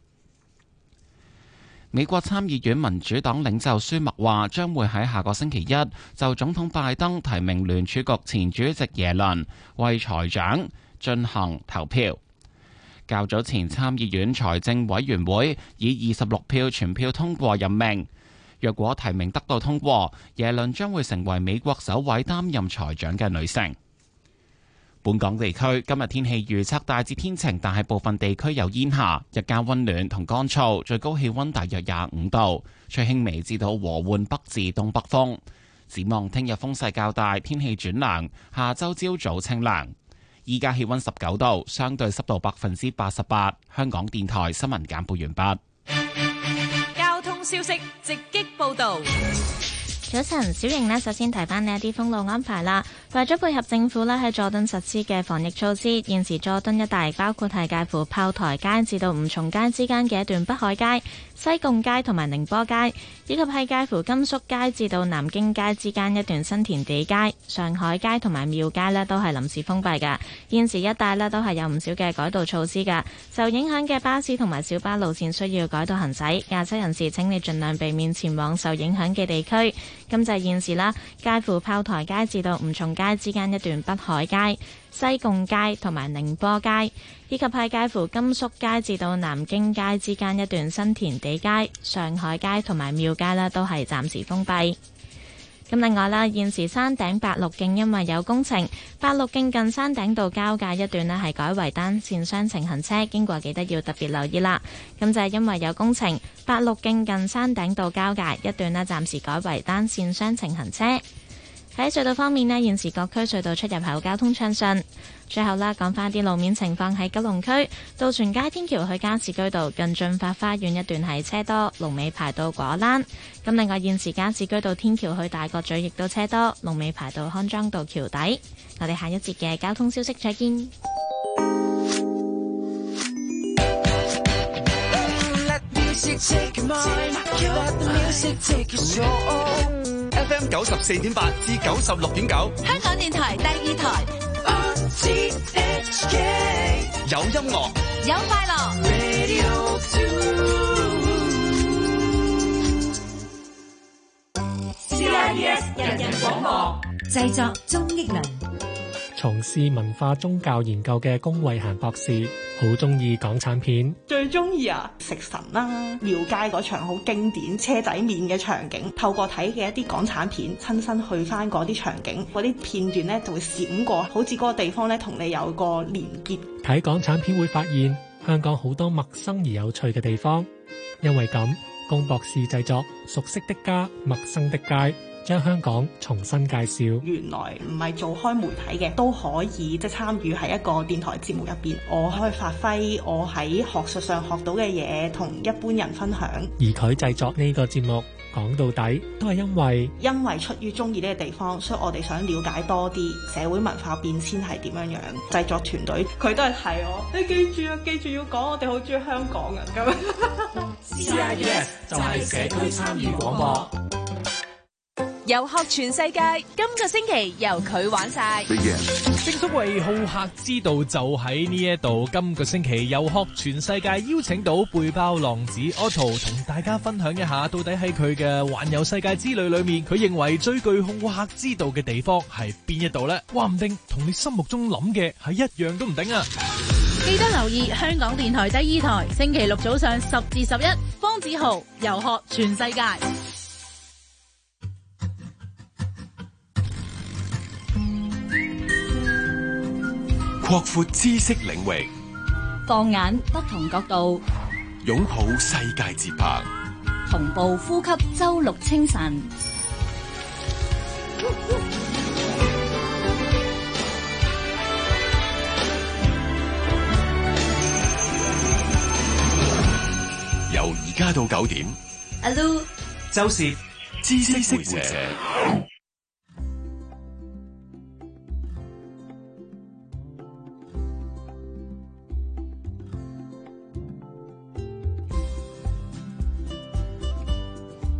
美國參議院民主黨領袖舒默話，將會喺下個星期一就總統拜登提名聯儲局前主席耶倫為財長進行投票。較早前參議院財政委員會以二十六票全票通過任命。若果提名得到通過，耶倫將會成為美國首位擔任財長嘅女性。本港地區今日天氣預測大致天晴，但係部分地區有煙霞，日間溫暖同乾燥，最高氣溫大約廿五度，吹輕微至到和緩北至東北風。展望聽日風勢較大，天氣轉涼，下周朝早清涼。依家氣溫十九度，相對濕度百分之八十八。香港電台新聞簡報完畢。 交通消息直擊報道。 早晨，小瑩呢，首先提翻呢一啲封路安排啦。為咗配合政府呢喺佐敦實施嘅防疫措施，現時佐敦一帶包括係介乎炮台街至到吳松街之間嘅一段北海街、西貢街同埋寧波街，以及係介乎甘肅街至到南京街之間一段新田地街、上海街同埋廟街呢都係臨時封閉㗎。現時一帶呢都係有唔少嘅改道措施㗎，受影響嘅巴士同埋小巴路線需要改道行駛，駕駛人士請你盡量避免前往受影響嘅地區。咁就係現時啦，介乎炮台街至到吳松街之間一段北海街、西貢街同埋寧波街，以及係介乎甘肅街至到南京街之間一段新田地街、上海街同埋廟街呢都係暫時封閉。咁另外啦，現時山頂白鹿徑因為有工程，白鹿徑近山頂道交界一段呢係改為單線雙程行車，經過記得要特別留意啦。咁就係因為有工程，白鹿徑近山頂道交界一段呢暫時改為單線雙程行車。喺隧道方面呢，現時各區隧道出入口交通暢順。最後啦，講翻啲路面情況喺九龍區渡船街天橋去加士居道近駿發花園一段係車多，龍尾排到果欄。咁另外現時加士居道天橋去大角咀亦都車多，龍尾排到康莊道橋底。我哋下一節嘅交通消息再見。 F M 九十四點八至九十六點九， 香港電台第二台。 有音樂， 有快樂。C I B S 人人廣播， 製作鍾益良。 從事文化宗教研究嘅龔慧嫻博士好中意港產片， 最中意啊食神啦、啊，廟街嗰場好經典車仔麵嘅場景，透過睇嘅一啲港產片，親身去翻嗰啲場景，嗰啲片段呢就會閃過，好似嗰個地方呢同你有個連結。 睇港產片會發現香港好多陌生而有趣嘅地方，因為咁，龔博士製作熟悉的家，陌生的街，將香港重新介紹。 原來唔係做開媒體嘅都可以即係參與喺一個電台節目入邊，我可以發揮我喺學術上學到嘅嘢，同一般人分享。 而佢製作呢個節目，講到底都係因為因為出於中意呢個地方，所以我哋想了解多啲社會文化變遷係點樣樣。製作團隊佢都係提我，你記住啊，記住要講我哋好中意香港人咁。 C I B S 就係社區參與廣播。 遊學全世界，今個星期由佢玩晒。 正所謂好客之道就喺呢一度。今個星期遊學全世界邀請到背包浪子 Otto 同大家分享一下，到底喺佢嘅環遊世界之旅裏面，佢認為最具好客之道嘅地方係邊一度呢？話唔定同你心目中諗嘅係一樣都唔定啊！ 記得留意香港電台第二台，星期六早上十至十一，方子豪遊學全世界。 擴闊知識領域， 放眼不同角度， 擁抱世界節拍， 同步呼吸周六清晨。 由而家到九點， 阿 Lu 周氏知識會者。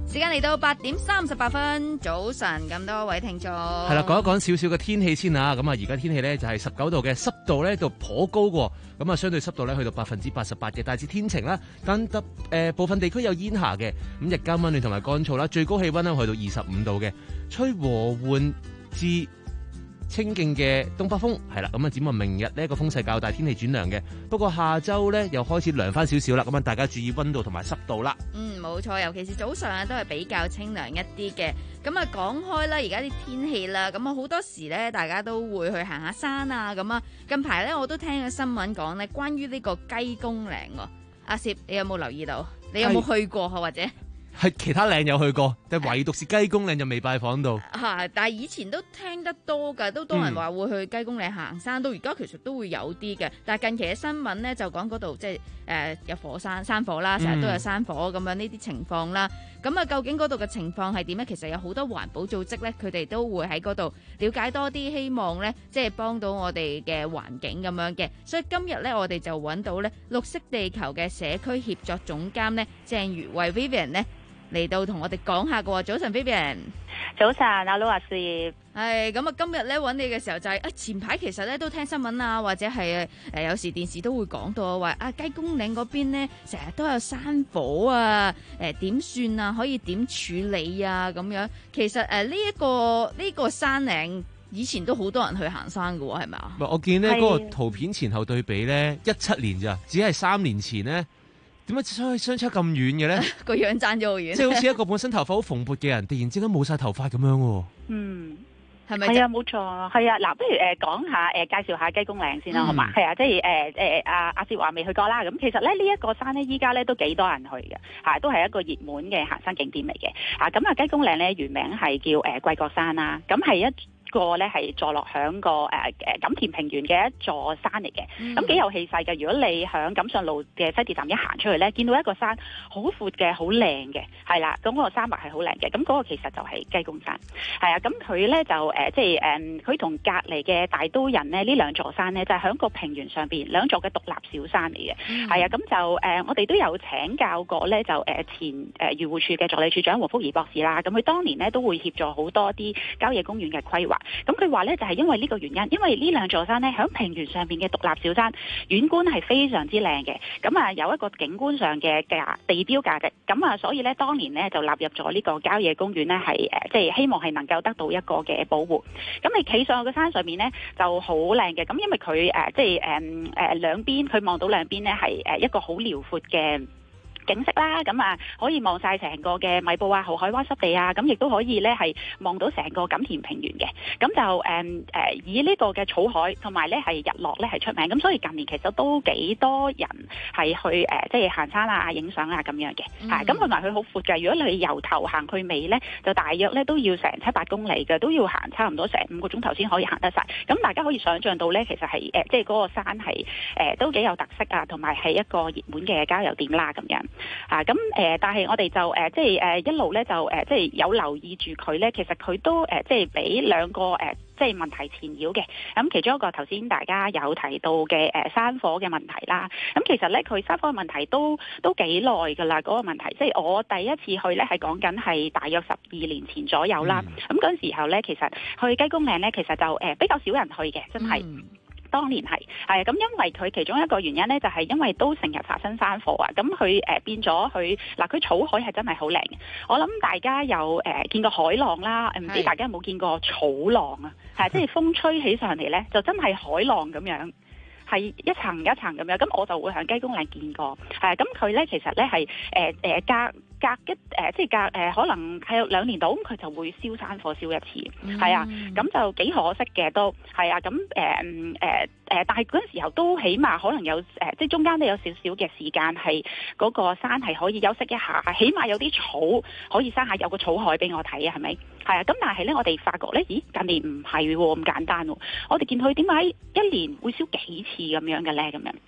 時間嚟到八點三十八分，早晨，咁多位聽眾。 係啦，講一講少少嘅天氣先啊。咁啊，而家天氣咧就係十九度嘅，濕度咧就頗高喎。咁啊，相對濕度咧去到百分之八十八嘅，大致天晴啦。但得誒、呃、部分地區有煙霞嘅。咁日間溫暖同埋乾燥啦，最高氣溫咧去到二十五度嘅，吹和緩至清勁嘅東北風，係啦，咁啊展望明日呢個風勢較大，天氣轉涼嘅。不過下周咧又開始涼翻少少啦，咁啊大家注意溫度同埋濕度啦。 嗯，冇錯，尤其是早上啊都係比較清涼一啲嘅。咁啊講開啦，而家啲天氣啦，咁啊好多時咧大家都會去行下山啊，咁啊近排咧我都聽咗新聞講咧，關於呢個雞公嶺喎。阿攝，你有冇留意到？你有冇去過或者？ 係其他嶺有去過，但係唯獨是雞公嶺就未拜訪到。 嚇！但係以前都聽得多㗎，都多人話會去雞公嶺行山，到而家其實都會有啲嘅。但係近期嘅新聞咧就講嗰度即係誒有火山山火啦，成日都有山火咁樣呢啲情況啦。咁啊，究竟嗰度嘅情況係點咧？其實有好多環保組織咧，佢哋都會喺嗰度了解多啲，希望咧即係幫到我哋嘅環境咁樣嘅。所以今日咧，我哋就揾到咧綠惜地球嘅社區協作總監咧鄭如慧 Vivian 咧。嚟到同我哋講下嘅喎，早晨 Vivian， 早晨阿老阿師， 係咁啊！今日咧揾你嘅時候就係、是、啊前排其實咧都聽新聞啊，或者係誒、呃、有時電視都會講到話啊雞公嶺嗰邊咧成日都有山火啊，誒點算啊？可以點處理啊？咁樣其實誒呢一個呢、呢個山嶺以前都好多人去行山嘅喎，係咪啊？ 我見咧嗰、嗰個圖片前後對比咧，一七年咋，只係三年前咧。點解相相差咁遠嘅咧？ 個樣爭咗好遠， 即係好似一個本身頭髮好蓬勃嘅人，突然之間冇晒頭髮咁樣喎。 嗯， 係咪？ 係啊，冇錯，係啊。嗱，不如誒講下誒介紹下雞公嶺先啦，好嘛？係啊，即係誒誒阿阿薛話未去過啦。咁其實咧呢一個山咧，依家咧都幾多人去嘅，嚇都係一個熱門嘅行山景點嚟嘅。啊，咁啊雞公嶺咧原名係叫誒貴角山啦，咁係一個咧係坐落響個誒誒錦田平原嘅一座山嚟嘅，咁幾、嗯、有氣勢嘅。如果你響錦上路嘅西鐵站一行出去咧，見到一個山好闊嘅，好靚嘅，係啦，咁、那、嗰個山脈係好靚嘅。咁、那、嗰個其實就係雞公山，係啊。咁佢咧就誒、呃、即係誒，佢、呃、同隔離嘅大都人咧呢兩座山咧就係、是、響個平原上邊兩座嘅獨立小山嚟嘅，係啊、嗯。咁就誒、呃、我哋都有請教過咧，就誒前誒漁護署嘅助理處長黃福儀博士啦。咁佢當年咧都會協助好多啲郊野公園嘅規劃。咁佢話咧就係因為呢個原因，因為呢兩座山咧喺平原上邊嘅獨立小山，遠觀係非常之靚嘅，咁啊有一個景觀上嘅價地標價值，咁啊所以咧當年咧就納入咗呢個郊野公園咧係誒即係希望係能夠得到一個嘅保護。咁你企上去個山上面咧就好靚嘅，咁因為佢誒即係誒誒兩邊佢望到兩邊咧係誒一個好遼闊嘅景色啦，咁啊可以望晒成個嘅米埔啊、豪海灣濕地啊，咁亦都可以咧係望到成個錦田平原嘅，咁就誒誒、嗯呃、以呢個嘅草海同埋咧係日落咧係出名，咁所以近年其實都幾多人係去誒、呃、即係行山啊、影相啊咁樣嘅，嚇咁同埋佢好闊嘅，如果你由頭行去尾咧，就大約咧都要成七八公里嘅，都要行差唔多成五個鐘頭先可以行得晒。咁大家可以想像到咧，其實係誒、呃、即係嗰個山係誒、呃、都幾有特色啊，同埋係一個熱門嘅郊遊點啦咁樣。啊，咁誒、呃，但係我哋就誒、呃，即係誒、呃、一路咧就誒、呃，即係有留意住佢咧，其實佢都誒、呃，即係俾兩個誒、呃，即係問題纏繞嘅。咁、嗯、其中一個頭先大家有提到嘅誒、呃、山火嘅問題啦。咁、嗯、其實咧佢山火嘅問題都都幾耐㗎啦，嗰、那個問題。即係我第一次去咧係講緊係大約十二年前左右啦。咁嗰陣時候咧，其實去雞公嶺咧，其實就誒、呃、比較少人去嘅，真係。嗯當年係係咁，因為佢其中一個原因咧，就係、是、因為都成日發生山火啊，咁佢誒變咗佢嗱，佢草海係真係好靚嘅。我諗大家有誒、呃、見過海浪啦，唔知大家有冇見過草浪啊？係即係風吹起上嚟咧，就真係海浪咁樣。係一層一層咁樣，咁我就會喺雞公嶺見過，係咁佢咧其實咧係誒誒隔隔一誒、呃、即係隔誒、呃、可能係兩年度，咁佢就會燒山火燒一次，係、嗯、啊，咁就幾可惜嘅都係啊，咁誒誒誒，但係嗰陣時候都起碼可能有誒、呃，即係中間都有少少嘅時間係嗰個山係可以休息一下，起碼有啲草可以生下，有個草海俾我睇啊，係咪？係啊，咁但係咧，我哋發覺咧，咦，近年唔係喎咁簡單喎，我哋見佢點解一年會燒幾次咁樣嘅咧？咁樣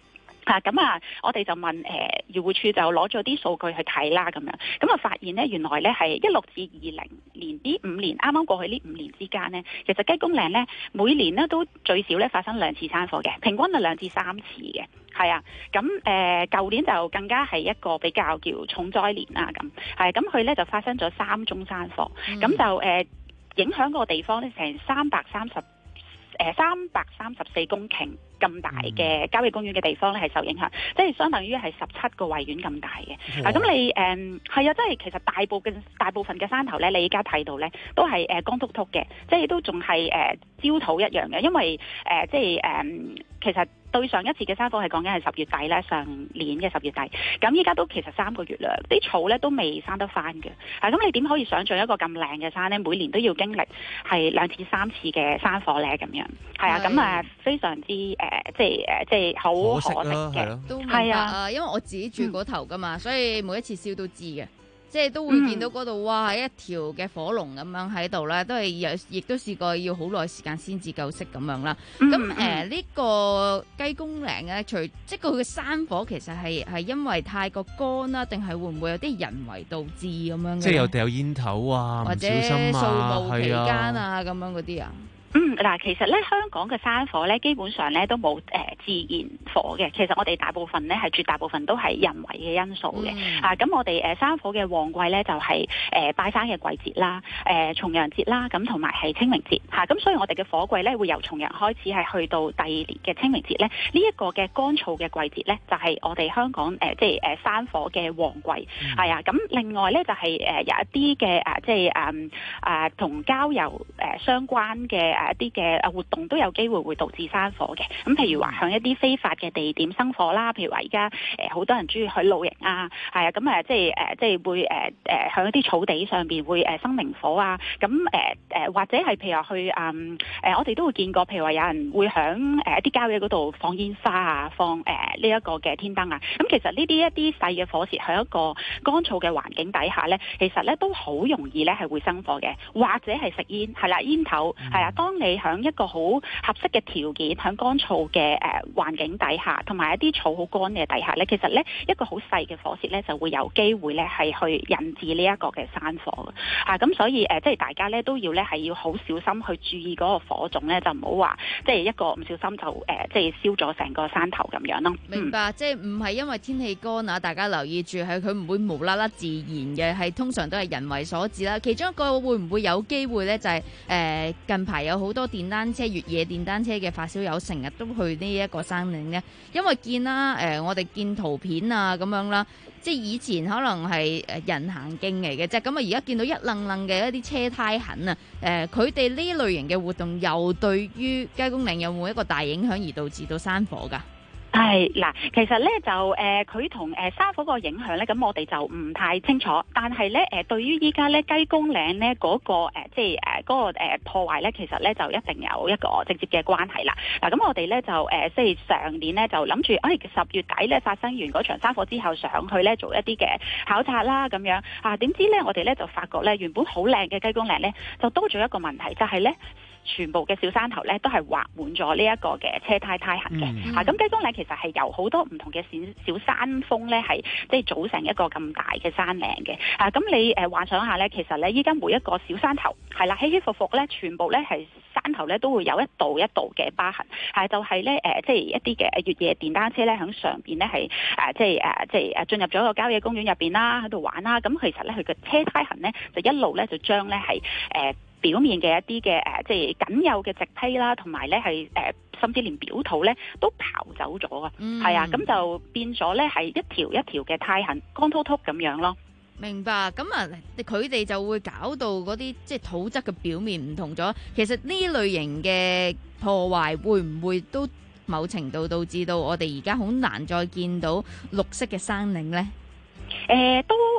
嚇咁啊！我哋就問誒漁護署就攞咗啲數據去睇啦，咁樣咁啊發現咧，原來咧係一六至二零年呢五年啱啱過去呢五年之間咧，其實雞公嶺咧每年咧都最少咧發生兩次山火嘅，平均係兩至三次嘅，係啊。咁誒舊年就更加係一個比較叫重災年啦，咁係咁佢咧就發生咗三宗山火，咁、嗯、就誒、呃、影響個地方咧成三百三十誒三百三十四公頃。咁大嘅郊野公園嘅地方咧係受影響，即係相當於係十七個維園咁大嘅。啊，咁你誒係啊，即係其實大部分大部分嘅山頭咧，你而家睇到咧都係誒光禿禿嘅，即係都仲係誒焦土一樣嘅，因為誒、呃、即係誒、呃、其實。對上一次嘅山火係講緊係十月底咧，上年嘅十月底，咁依家都其實三個月啦，啲草咧都未生得翻嘅。啊，咁你點可以想像一個咁靚嘅山咧，每年都要經歷係兩至三次嘅山火咧？咁樣係啊，咁啊非常之誒、呃，即係誒，即係好可惜嘅。 都明白啊，因為我自己住嗰頭噶嘛、嗯，所以每一次燒都知嘅。即係都會見到嗰度，哇！一條嘅火龍咁樣喺度啦，都係有，亦都試過要好耐時間先至夠熄咁樣啦。咁誒呢個雞公嶺咧，除即係佢嘅山火，其實係係因為太過乾啦，定係會唔會有啲人為導致咁樣嘅？ 即係有掉煙頭啊， 或者唔小心啊， 掃墓期間啊咁樣嗰啲啊？ 嗯，嗱，其實咧香港嘅山火咧，基本上咧都冇誒、呃、自然火嘅。其實我哋大部分咧係絕大部分都係人為嘅因素嘅、嗯。啊，咁我哋誒山火嘅旺季咧就係、是、誒、呃、拜山嘅季節啦，誒、呃、重陽節啦，咁同埋係清明節嚇。咁、啊、所以我哋嘅火季咧會由重陽開始係去到第二年嘅清明節咧。呢、這、一個嘅乾燥嘅季節咧，就係、是、我哋香港誒、呃、即係誒山火嘅旺季係、嗯、啊。咁另外咧就係、是、誒、呃、有一啲嘅誒即係誒誒同郊遊誒相關嘅。一啲嘅活動都有機會會導致山火嘅，咁譬如話向一啲非法嘅地點生火啦，譬如話而家誒好多人中意去露營啊，係啊，咁誒即係誒即係會誒誒向一啲草地上邊會誒生明火啊，咁誒誒或者係譬如話去嗯誒我哋都會見過，譬如話有人會響誒一啲郊野嗰度放煙花啊，放誒呢一個嘅天燈啊，咁其實呢啲一啲細嘅火舌喺一個乾燥嘅環境底下咧，其實咧都好容易咧係會生火嘅，或者係食煙係啦，煙頭係啊，當你喺一個好合適嘅條件，喺乾燥嘅誒環境底下，同埋一啲草好乾嘅底下咧，其實咧一個好細嘅火舌咧就會有機會咧係去引致呢一個嘅山火嘅。啊，咁所以誒、呃，即係大家咧都要咧係要好小心去注意嗰個火種咧，就唔好話即係一個唔小心就誒、呃、即係燒咗成個山頭咁樣咯。 明白，嗯、即係唔係因為天氣乾啊？大家留意住係佢唔會無啦啦自然嘅，係通常都係人為所致啦。其中一個會唔會有機會咧？就係、是、誒、呃、近排有好多電單車、越野電單車嘅發燒友成日都去呢一個山嶺咧，因為見啦誒、呃，我哋見圖片啊咁樣啦，即係以前可能係誒人行徑嚟嘅啫，咁啊而家見到一愣愣嘅一啲車胎痕啊，誒佢哋呢類型嘅活動又對於雞公嶺有冇一個大影響而導致到山火㗎？ 係嗱，其實咧就誒佢同誒山火個影響咧，咁我哋就唔太清楚。但係咧誒，對於依家咧雞公嶺咧嗰個誒即係誒嗰個誒破壞咧，其實咧就一定有一個直接嘅關係啦。嗱，咁我哋咧就誒即係上年咧就諗住，誒十月底咧發生完嗰場山火之後，上去咧做一啲嘅考察啦咁樣啊，點知咧我哋咧就發覺咧原本好靚嘅雞公嶺咧，就多咗一個問題，就係咧。全部嘅小山頭咧都係畫滿咗呢一個嘅車胎胎痕嘅、嗯，啊咁雞公嶺其實係由好多唔同嘅小小山峰咧係即係組成一個咁大嘅山嶺嘅，啊咁你誒、呃、幻想下咧，其實咧依家每一個小山頭係啦起起伏伏咧，全部咧係山頭咧都會有一道一道嘅疤痕，係就係咧誒即係一啲嘅越野電單車咧喺上邊咧係誒即係誒即係誒進入咗一個郊野公園入邊啦，喺度玩啦，咁其實咧佢嘅車胎痕咧就一路咧就將咧係誒。表面嘅一啲嘅誒，即係僅有嘅植被啦，同埋咧係誒，甚至連表土咧都刨走咗啊！係、嗯、啊，咁就變咗咧係一條一條嘅胎痕，乾禿禿咁樣咯。 明白，咁啊，佢哋就會搞到嗰啲即係土質嘅表面唔同咗。其實呢類型嘅破壞會唔會都某程度導致到我哋而家好難再見到綠色嘅山嶺咧？ 誒、呃、都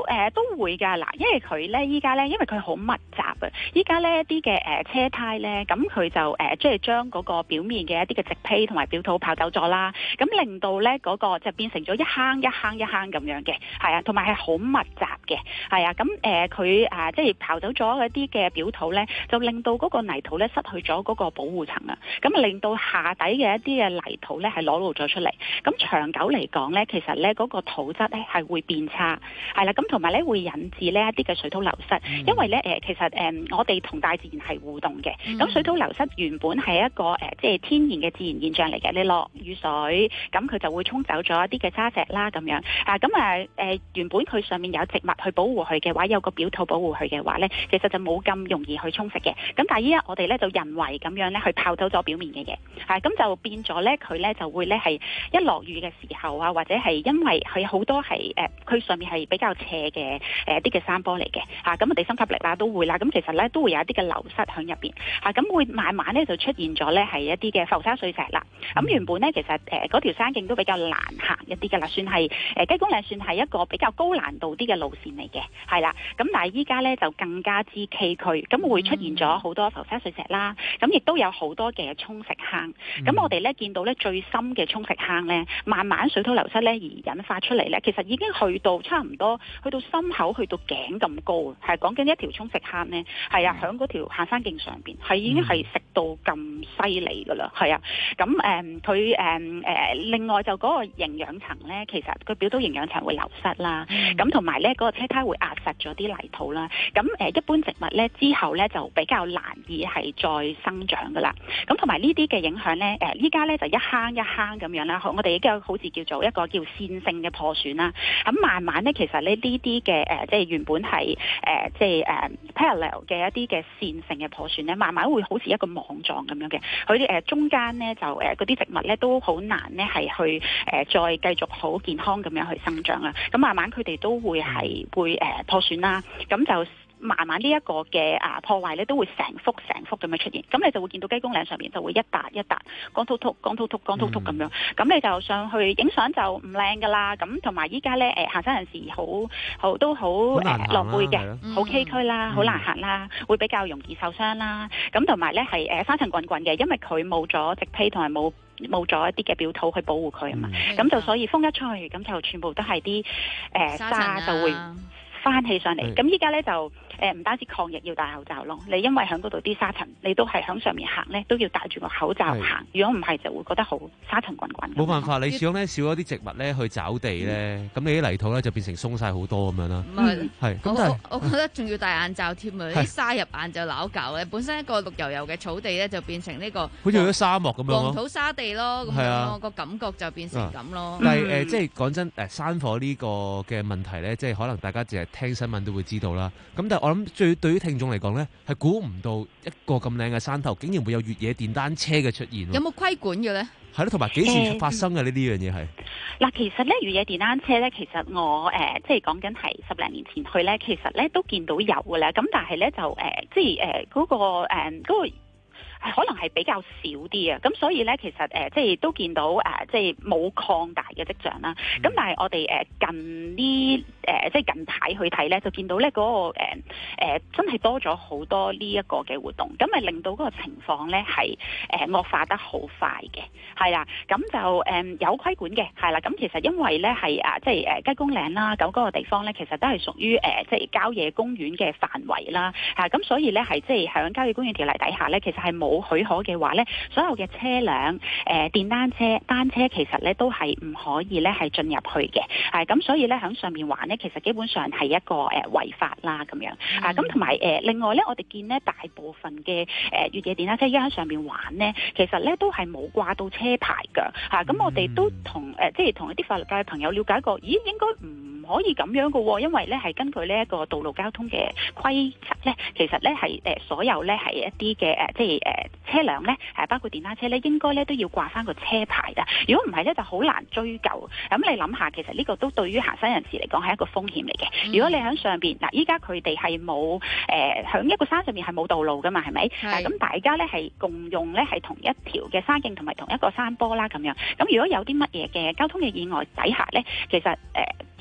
誒、呃、都會㗎嗱，因為佢咧依家咧，因為佢好密集啊，依家咧一啲嘅誒車胎咧，咁佢就誒即係將嗰個表面嘅一啲嘅植坯同埋表土刨走咗啦，咁令到咧嗰個就變成咗一坑一坑一坑咁樣嘅，係啊，同埋係好密集嘅，係啊，咁誒佢啊即係刨走咗一啲嘅表土咧，就令到嗰個泥土咧失去咗嗰個保護層啊，咁令到下底嘅一啲嘅泥土咧係裸露咗出嚟，咁長久嚟講咧，其實咧嗰個土質咧係會變差，係啦，咁同埋咧會引致呢一啲嘅水土流失，嗯、因為咧誒其實誒、呃、我哋同大自然係互動嘅，咁、嗯、水土流失原本係一個誒即係天然嘅自然現象嚟嘅，你落雨水，咁佢就會沖走咗一啲嘅沙石啦咁樣，啊咁啊誒原本佢上面有植物去保護佢嘅話，有個表土保護佢嘅話咧，其實就冇咁容易去沖蝕嘅，咁但係依家我哋咧就人為咁樣咧去刨走咗表面嘅嘢，係、啊、咁就變咗咧佢咧就會咧係一落雨嘅時候啊，或者係因為佢好多係誒佢上面係比較斜嘅誒啲嘅山坡嚟嘅，嚇咁啊地心吸力啦都會啦，咁其實咧都會有一啲嘅流失喺入邊，嚇、啊、咁會慢慢咧就出現咗咧係一啲嘅浮沙碎石啦。咁、嗯、原本咧其實誒嗰條山徑都比較難行一啲嘅啦，算係誒雞公嶺算係一個比較高難度啲嘅路線嚟嘅，係啦。咁但係依家咧就更加之崎嶇，咁會出現咗好多浮沙碎石啦，咁亦都有好多嘅沖蝕坑。咁、嗯、我哋咧見到咧最深嘅沖蝕坑咧，慢慢水土流失咧而引發出嚟咧，其實已經去到差唔多去到心口去到頸咁高，係講緊一條沖蝕坑咧，係啊，喺嗰條下山徑上邊係已經係食到咁犀利噶啦，係啊，咁誒佢誒誒另外就嗰個營養層咧，其實佢表土營養層會流失啦，咁同埋咧嗰個車胎會壓實咗啲泥土啦，咁誒、呃、一般植物咧之後咧就比較難以係再生長噶啦，咁同埋呢啲嘅影響咧誒依家咧就一坑一坑咁樣啦，我哋而家好似叫做一個叫線性嘅破損啦，咁慢慢咧其實咧呢啲嘅誒即係原本係誒、呃、即係誒、呃、parallel 嘅一啲嘅線性嘅破損咧，慢慢會好似一個網狀咁樣嘅，佢哋誒中間咧就誒嗰啲植物咧都好難咧係去誒、呃、再繼續好健康咁樣去生長啦，咁慢慢佢哋都會係會誒、呃、破損啦，咁就。慢慢呢一個嘅啊破壞咧，都會成幅成幅咁樣出現，咁你就會見到雞公嶺上面就會一笪一笪光禿禿、光禿禿、光禿禿咁樣，咁、嗯、你就上去影相就唔靚噶啦，咁同埋依家咧誒行山人士好好都好誒狼狽嘅，好崎嶇啦，好、嗯、難行啦，會比較容易受傷啦，咁同埋咧係誒沙塵滾滾嘅，因為佢冇咗植坯同埋冇冇咗一啲嘅表土去保護佢啊嘛，咁、嗯、就所以風一吹，咁就全部都係啲誒沙就會翻起上嚟，咁依家咧就誒唔、呃、單止抗疫要戴口罩咯，你因為喺嗰度啲沙塵，你都係喺上面行咧，都要戴住個口罩行。如果唔係，就會覺得好沙塵滾滾。 冇辦法，你少咧少咗啲植物咧去找地咧，咁、嗯、你啲泥土咧就變成鬆晒好多咁樣啦。 嗯， 係。咁我我覺得仲要戴眼罩添啊！啲沙入眼就攪搞咧，本身一個綠油油嘅草地咧，就變成呢、這個好似去咗沙漠咁樣咯。 黃土沙地咯，咁樣咯，個感覺就變成咁咯。 但係誒、呃，即係講真誒，山火呢個嘅問題咧，即係可能大家淨係聽新聞都會知道啦。咁但係我諗最對於聽眾嚟講咧，係估唔到一個咁靚嘅山頭，竟然會有越野電單車嘅出現。 有冇規管嘅咧？ 係咯，同埋幾時發生嘅呢？呢樣嘢係嗱，其實咧越野電單車咧，其實我誒、呃、即係講緊係十零年前去咧，其實咧都見到有嘅啦。咁但係咧就誒、呃、即係誒嗰個誒嗰個。呃嗰個可能係比較少啲啊，咁所以咧其實誒、呃、即係都見到誒、呃、即係冇擴大嘅跡象啦。咁、嗯、但係我哋誒、呃、近呢誒、呃、即係近排去睇咧，就見到咧、那、嗰個誒、呃呃、真係多咗好多呢一個嘅活動，咁咪令到嗰個情況咧係誒惡化得好快嘅，係啦。咁就誒、呃、有規管嘅，係啦。咁其實因為咧係啊即係誒雞公嶺啦，咁嗰個地方咧其實都係屬於誒、呃、即係郊野公園嘅範圍啦，嚇、啊、咁所以咧係即係喺郊野公園條例底下咧，其實係冇冇許可嘅話咧，所有嘅車輛、誒、呃、電單車、單車其實咧都係唔可以咧係進入去嘅，係咁所以咧喺上面玩咧，其實基本上係一個誒違、呃、法啦咁樣，啊咁同埋誒另外咧，我哋見咧大部分嘅誒、呃、越野電單車依家喺上面玩咧，其實咧都係冇掛到車牌㗎，嚇咁我哋都同誒、呃、即係同一啲法律界嘅朋友了解過，咦應該唔唔可以咁樣嘅喎，因為咧係根據呢一個道路交通嘅規則咧，其實咧係誒所有咧係一啲嘅誒即係誒車輛咧，係包括電單車咧，應該咧都要掛翻個車牌㗎。如果唔係咧，就好難追究。咁你諗下，其實呢個都對於行山人士嚟講係一個風險嚟嘅。嗯、如果你喺上邊嗱，依家佢哋係冇誒喺一個山上面係冇道路㗎嘛，係咪？咁大家咧係共用咧係同一條嘅山徑同埋同一個山坡啦咁樣。咁如果有啲乜嘢嘅交通嘅意外底下咧，其實誒。呃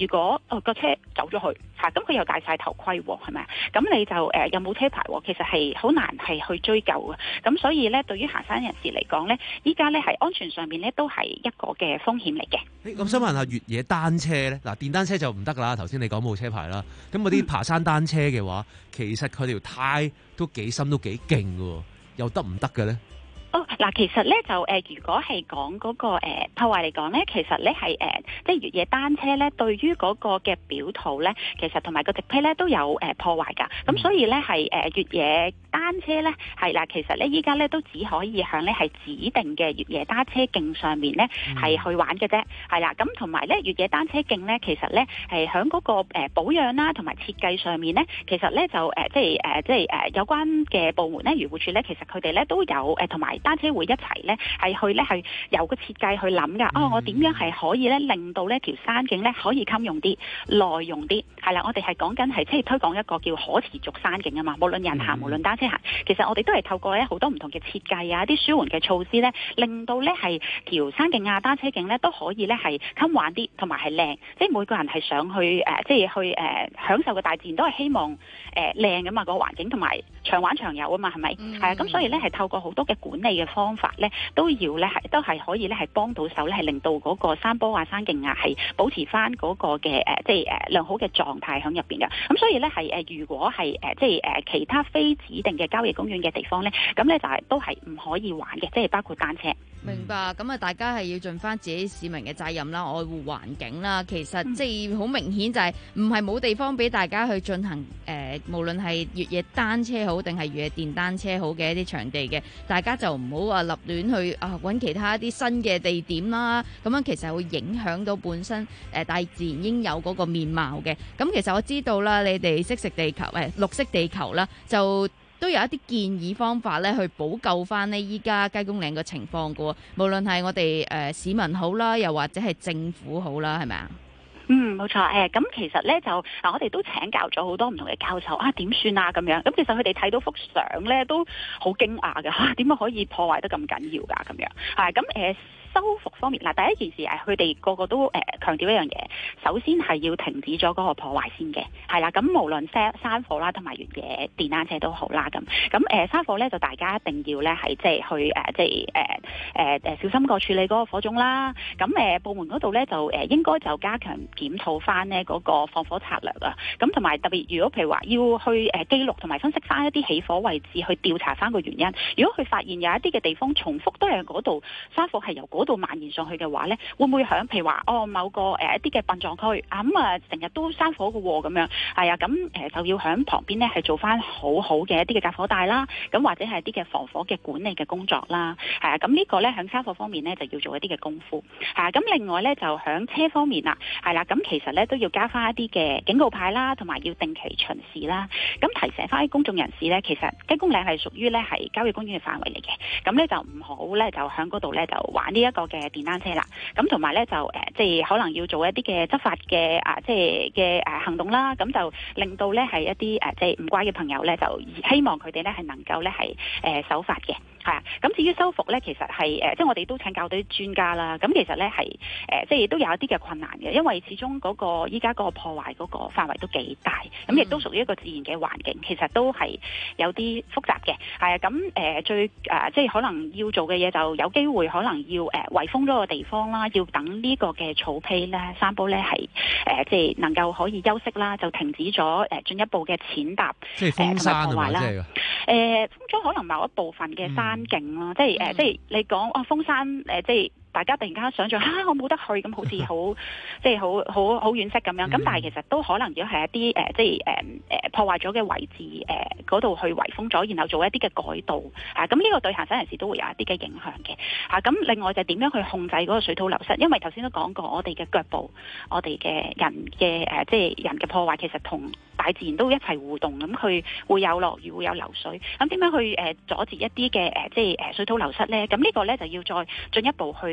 如果哦個車走咗去嚇，咁佢又戴晒頭盔喎，係咪啊？咁你就誒又冇車牌喎，其實係好難係去追究嘅。咁所以咧，對於行山人士嚟講咧，依家咧係安全上面咧都係一個嘅風險嚟嘅。 咁想問下越野單車咧，嗱電單車就唔得㗎啦，頭先你講冇車牌啦。咁嗰啲爬山單車嘅話，嗯、其實佢條胎都幾深都幾勁㗎喎，又得唔得嘅咧？ 哦，嗱，其實咧就誒、呃，如果係講嗰個誒、呃、破壞嚟講咧，其實咧係誒，即係越野單車咧，對於嗰個嘅表土咧，其實同埋個直批咧都有誒、呃、破壞㗎。咁所以咧係誒越野單車咧係啦，其實咧依家咧都只可以向咧係指定嘅越野單車徑上面咧係、嗯、去玩嘅啫，係啦。咁同埋咧越野單車徑咧，其實咧係響嗰個誒保養啦同埋設計上面咧，其實咧就誒、呃、即係誒、呃、即係誒、呃、有關嘅部門咧，漁護署咧，其實佢哋咧都有誒同埋單車會一齊咧，係去咧係由個設計去諗噶。哦，我點樣係可以咧令到呢條山徑咧可以襟用啲、耐用啲？係啦，我哋係講緊係即係推廣一個叫可持續山徑啊嘛。無論人行，無論單車行，其實我哋都係透過咧好多唔同嘅設計啊、啲舒緩嘅措施咧，令到咧係條山徑啊、單車徑咧都可以咧係襟玩啲，同埋係靚。即係每個人係想去誒、呃，即係去誒、呃、享受嘅大自然，都係希望誒靚噶嘛個環境，同埋長玩長有啊嘛，係咪？係啊，咁所以咧係透過好多嘅管理嘅方法咧，都要咧係都係可以咧係幫到手咧，係令到嗰個山坡啊、山徑啊係保持翻嗰個嘅誒，即係誒良好嘅狀態喺入邊嘅。咁所以咧係誒，如果係誒即係誒其他非指定嘅郊野公園嘅地方咧，咁咧就係都係唔可以玩嘅，即係包括單車。 明白，咁啊，大家係要盡翻自己市民嘅責任啦，愛護環境啦。其實即係好明顯就係唔係冇地方俾大家去進行誒、呃，無論係越野單車好定係越野電單車好嘅一啲場地嘅，大家就唔好話立亂去啊揾其他一啲新嘅地點啦。咁樣其實會影響到本身誒、呃、大自然應有嗰個面貌嘅。咁其實我知道啦，你哋惜食地球誒、呃、綠色地球啦，就都有一啲建議方法咧，去補救翻呢依家雞公嶺嘅情況嘅喎。無論係我哋誒、呃、市民好啦，又或者係政府好啦，係咪啊？ 嗯，冇錯誒。咁其實咧就嗱，我哋都請教咗好多唔同嘅教授啊，點算啊咁樣。咁其實佢哋睇到幅相咧，都好驚訝嘅嚇，點解可以破壞得咁緊要㗎咁樣？係咁誒。修復方面，嗱第一件事係佢哋個個都誒、呃、強調一樣嘢，首先係要停止咗嗰個破壞先嘅，係啦。咁無論山山火啦，同埋越野電單車都好啦，咁咁誒山火咧就大家一定要咧係即係去誒、呃、即係誒誒誒小心個處理嗰個火種啦。咁誒、呃、部門嗰度咧就誒、呃、應該就加強檢討翻呢嗰個放火策略啊。咁同埋特別如果譬如話要去誒記錄同埋分析翻一啲起火位置，去調查翻個原因。如果佢發現有一啲嘅地方重複都係嗰度山火係由嗰度蔓延上去嘅話咧，會唔會響譬如話哦某個誒、呃、一啲嘅殯葬區啊咁啊成日都山火嘅喎咁樣係啊，咁誒、呃、就要響旁邊咧係做翻好好嘅一啲嘅隔火帶啦，咁或者係一啲嘅防火嘅管理嘅工作啦，係啊，咁呢個咧響山火方面咧就要做一啲嘅功夫，係啊，咁另外咧就響車方面啦，係啦，咁其實咧都要加翻一啲嘅警告牌啦，同埋要定期巡視啦，咁提醒翻啲公眾人士咧，其實雞公嶺係屬於咧係郊野公園嘅範圍嚟嘅，咁咧就唔好咧就響嗰度咧就玩呢一個嘅電單車啦，咁同埋咧就誒、呃、即係可能要做一啲嘅執法嘅啊即係嘅誒行動啦，咁就令到咧係一啲誒、呃、即係唔乖嘅朋友咧，就希望佢哋咧係能夠咧係誒守法嘅，係啊。咁至於修復咧，其實係誒、呃、即係我哋都請教到啲專家啦。咁其實咧係誒即係都有一啲嘅困難嘅，因為始終嗰、嗰個依家嗰個破壞嗰個範圍都幾大，咁亦都屬於一個自然嘅環境，其實都係有啲複雜嘅，係啊。咁誒、呃、最誒、呃、即係可能要做嘅嘢，就有機會可能要誒圍、呃、封咗個地方啦，要等呢個嘅草坯咧、山坡咧係誒即係能夠可以休息啦，就停止咗誒進一步嘅踐踏即係封山同埋破壞啦。誒、呃、封咗可能某一部分嘅山徑啦、嗯，即係誒、呃、即係你講啊封山誒、呃、即係。大家突然間想像嚇、啊，我冇得去咁，好似好即係好好好惋惜咁樣。咁、嗯、但係其實都可能要係一啲誒、呃，即係誒誒破壞咗嘅位置誒嗰度去圍封咗，然後做一啲嘅改道嚇。咁、啊、呢個對行山人士都會有一啲嘅影響嘅嚇。咁、啊、另外就點樣去控制嗰個水土流失？因為頭先都講過，我哋嘅腳步，我哋嘅人嘅誒、呃，即係人嘅破壞，其實同大自然都一齊互動。咁佢會有落雨，會有流水。咁點樣去誒、呃、阻止一啲嘅誒，即係誒水土流失咧？咁呢個咧就要再進一步去。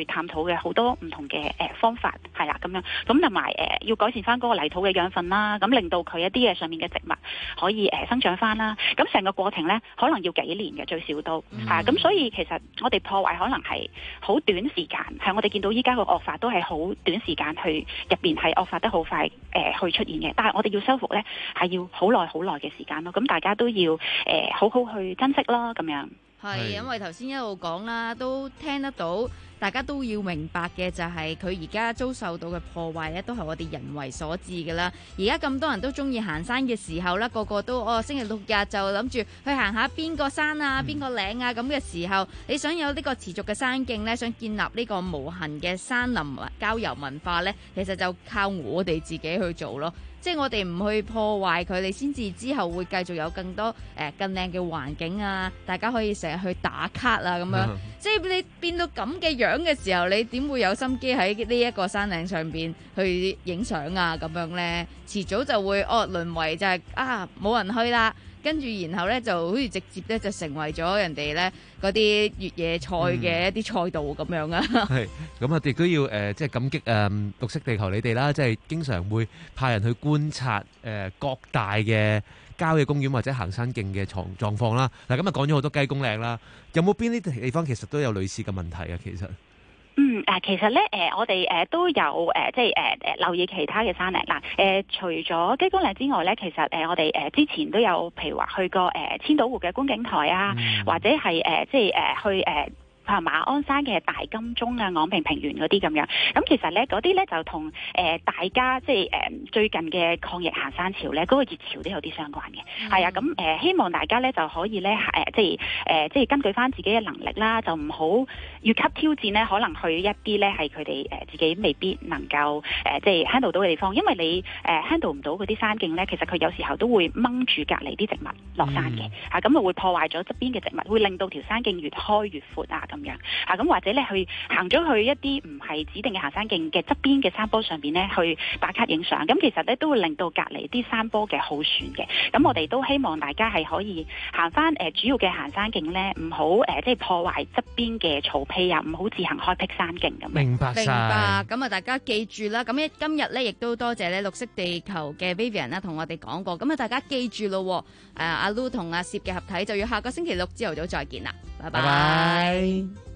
探討嘅好多唔同嘅誒方法係啦咁樣，咁同埋誒要改善翻嗰個泥土嘅養分啦，咁令到佢一啲嘅上面嘅植物可以誒生長翻啦。咁成個過程咧可能要幾年嘅最少都係咁，所以其實我哋破壞可能係好短時間，係我哋見到依家個惡化都係好短時間去入邊係惡化得好快誒、呃、去出現嘅，但係我哋要修復咧係要好耐好耐嘅時間咯。咁大家都要誒、呃、好好去珍惜啦，咁樣。 係，因為頭先一路講啦，都聽得到，大家都要明白嘅就係佢而家遭受到嘅破壞咧，都係我哋人為所致㗎啦。而家咁多人都中意行山嘅時候咧，個個都哦星期六日就諗住去行下邊個山啊、邊個嶺啊咁嘅時候，你想有呢個持續嘅山徑咧，想建立呢個無痕嘅山林郊遊文化咧，其實就靠我哋自己去做咯。即係我哋唔去破壞佢，你先至之後會繼續有更多誒、呃、更靚嘅環境啊！大家可以成日去打卡啊咁樣。嗯、即係你變到咁嘅樣嘅時候，你點會有心機喺呢一個山嶺上邊去影相啊？咁樣呢，遲早就會哦淪為就係、是、啊冇人去啦。跟住然後咧，就好似直接咧就成為咗人哋咧嗰啲越野賽嘅一啲賽道咁樣啊！ 係咁啊，亦都要誒，即係感激誒綠惜地球你哋啦，即係經常會派人去觀察誒各大嘅郊野公園或者行山徑嘅狀狀況啦。嗱，咁啊講咗好多雞公嶺啦，有冇邊啲地方其實都有類似嘅問題啊？其實。 嗯，誒，其實咧，誒，我哋誒都有誒，即係誒誒留意其他嘅山嶺嗱，誒，除咗雞公嶺之外咧，其實誒我哋誒之前都有，譬如話去過誒千島湖嘅觀景台啊，嗯、或者係誒即係誒去誒。馬鞍山嘅大金鐘啊、昂坪平原嗰啲咁樣，咁其實咧嗰啲咧就同誒、呃、大家即係誒、呃、最近嘅抗疫行山潮咧，嗰、那個熱潮都有啲相關嘅，係、嗯、啊，咁誒、呃、希望大家咧就可以咧誒、呃、即係誒、呃、即係根據翻自己嘅能力啦，就唔好越級挑戰咧，可能去一啲咧係佢哋誒自己未必能夠誒、呃、即係 handle 到嘅地方，因為你誒 handle 唔到嗰啲山徑咧，其實佢有時候都會掹住隔離啲植物落山嘅，嗯、啊咁啊會破壞咗側邊嘅植物，會令到條山徑越開越闊啊咁。咁樣啊，咁或者咧去行咗去一啲唔係指定嘅行山徑嘅側邊嘅山坡上邊咧，去打卡影相，咁其實咧都會令到隔離啲山坡嘅好損嘅。咁我哋都希望大家係可以行翻誒主要嘅行山徑咧，唔好誒即係破壞側邊嘅草皮啊，唔好自行開闢山徑咁。 明白晒。明白。 咁啊，大家記住啦。咁一今日咧，亦都多謝咧綠惜地球嘅 Vivian 啦，同我哋講過。咁啊，大家記住咯。誒，阿 Lu 同阿攝嘅合體就要下個星期六朝頭早再見啦。拜拜。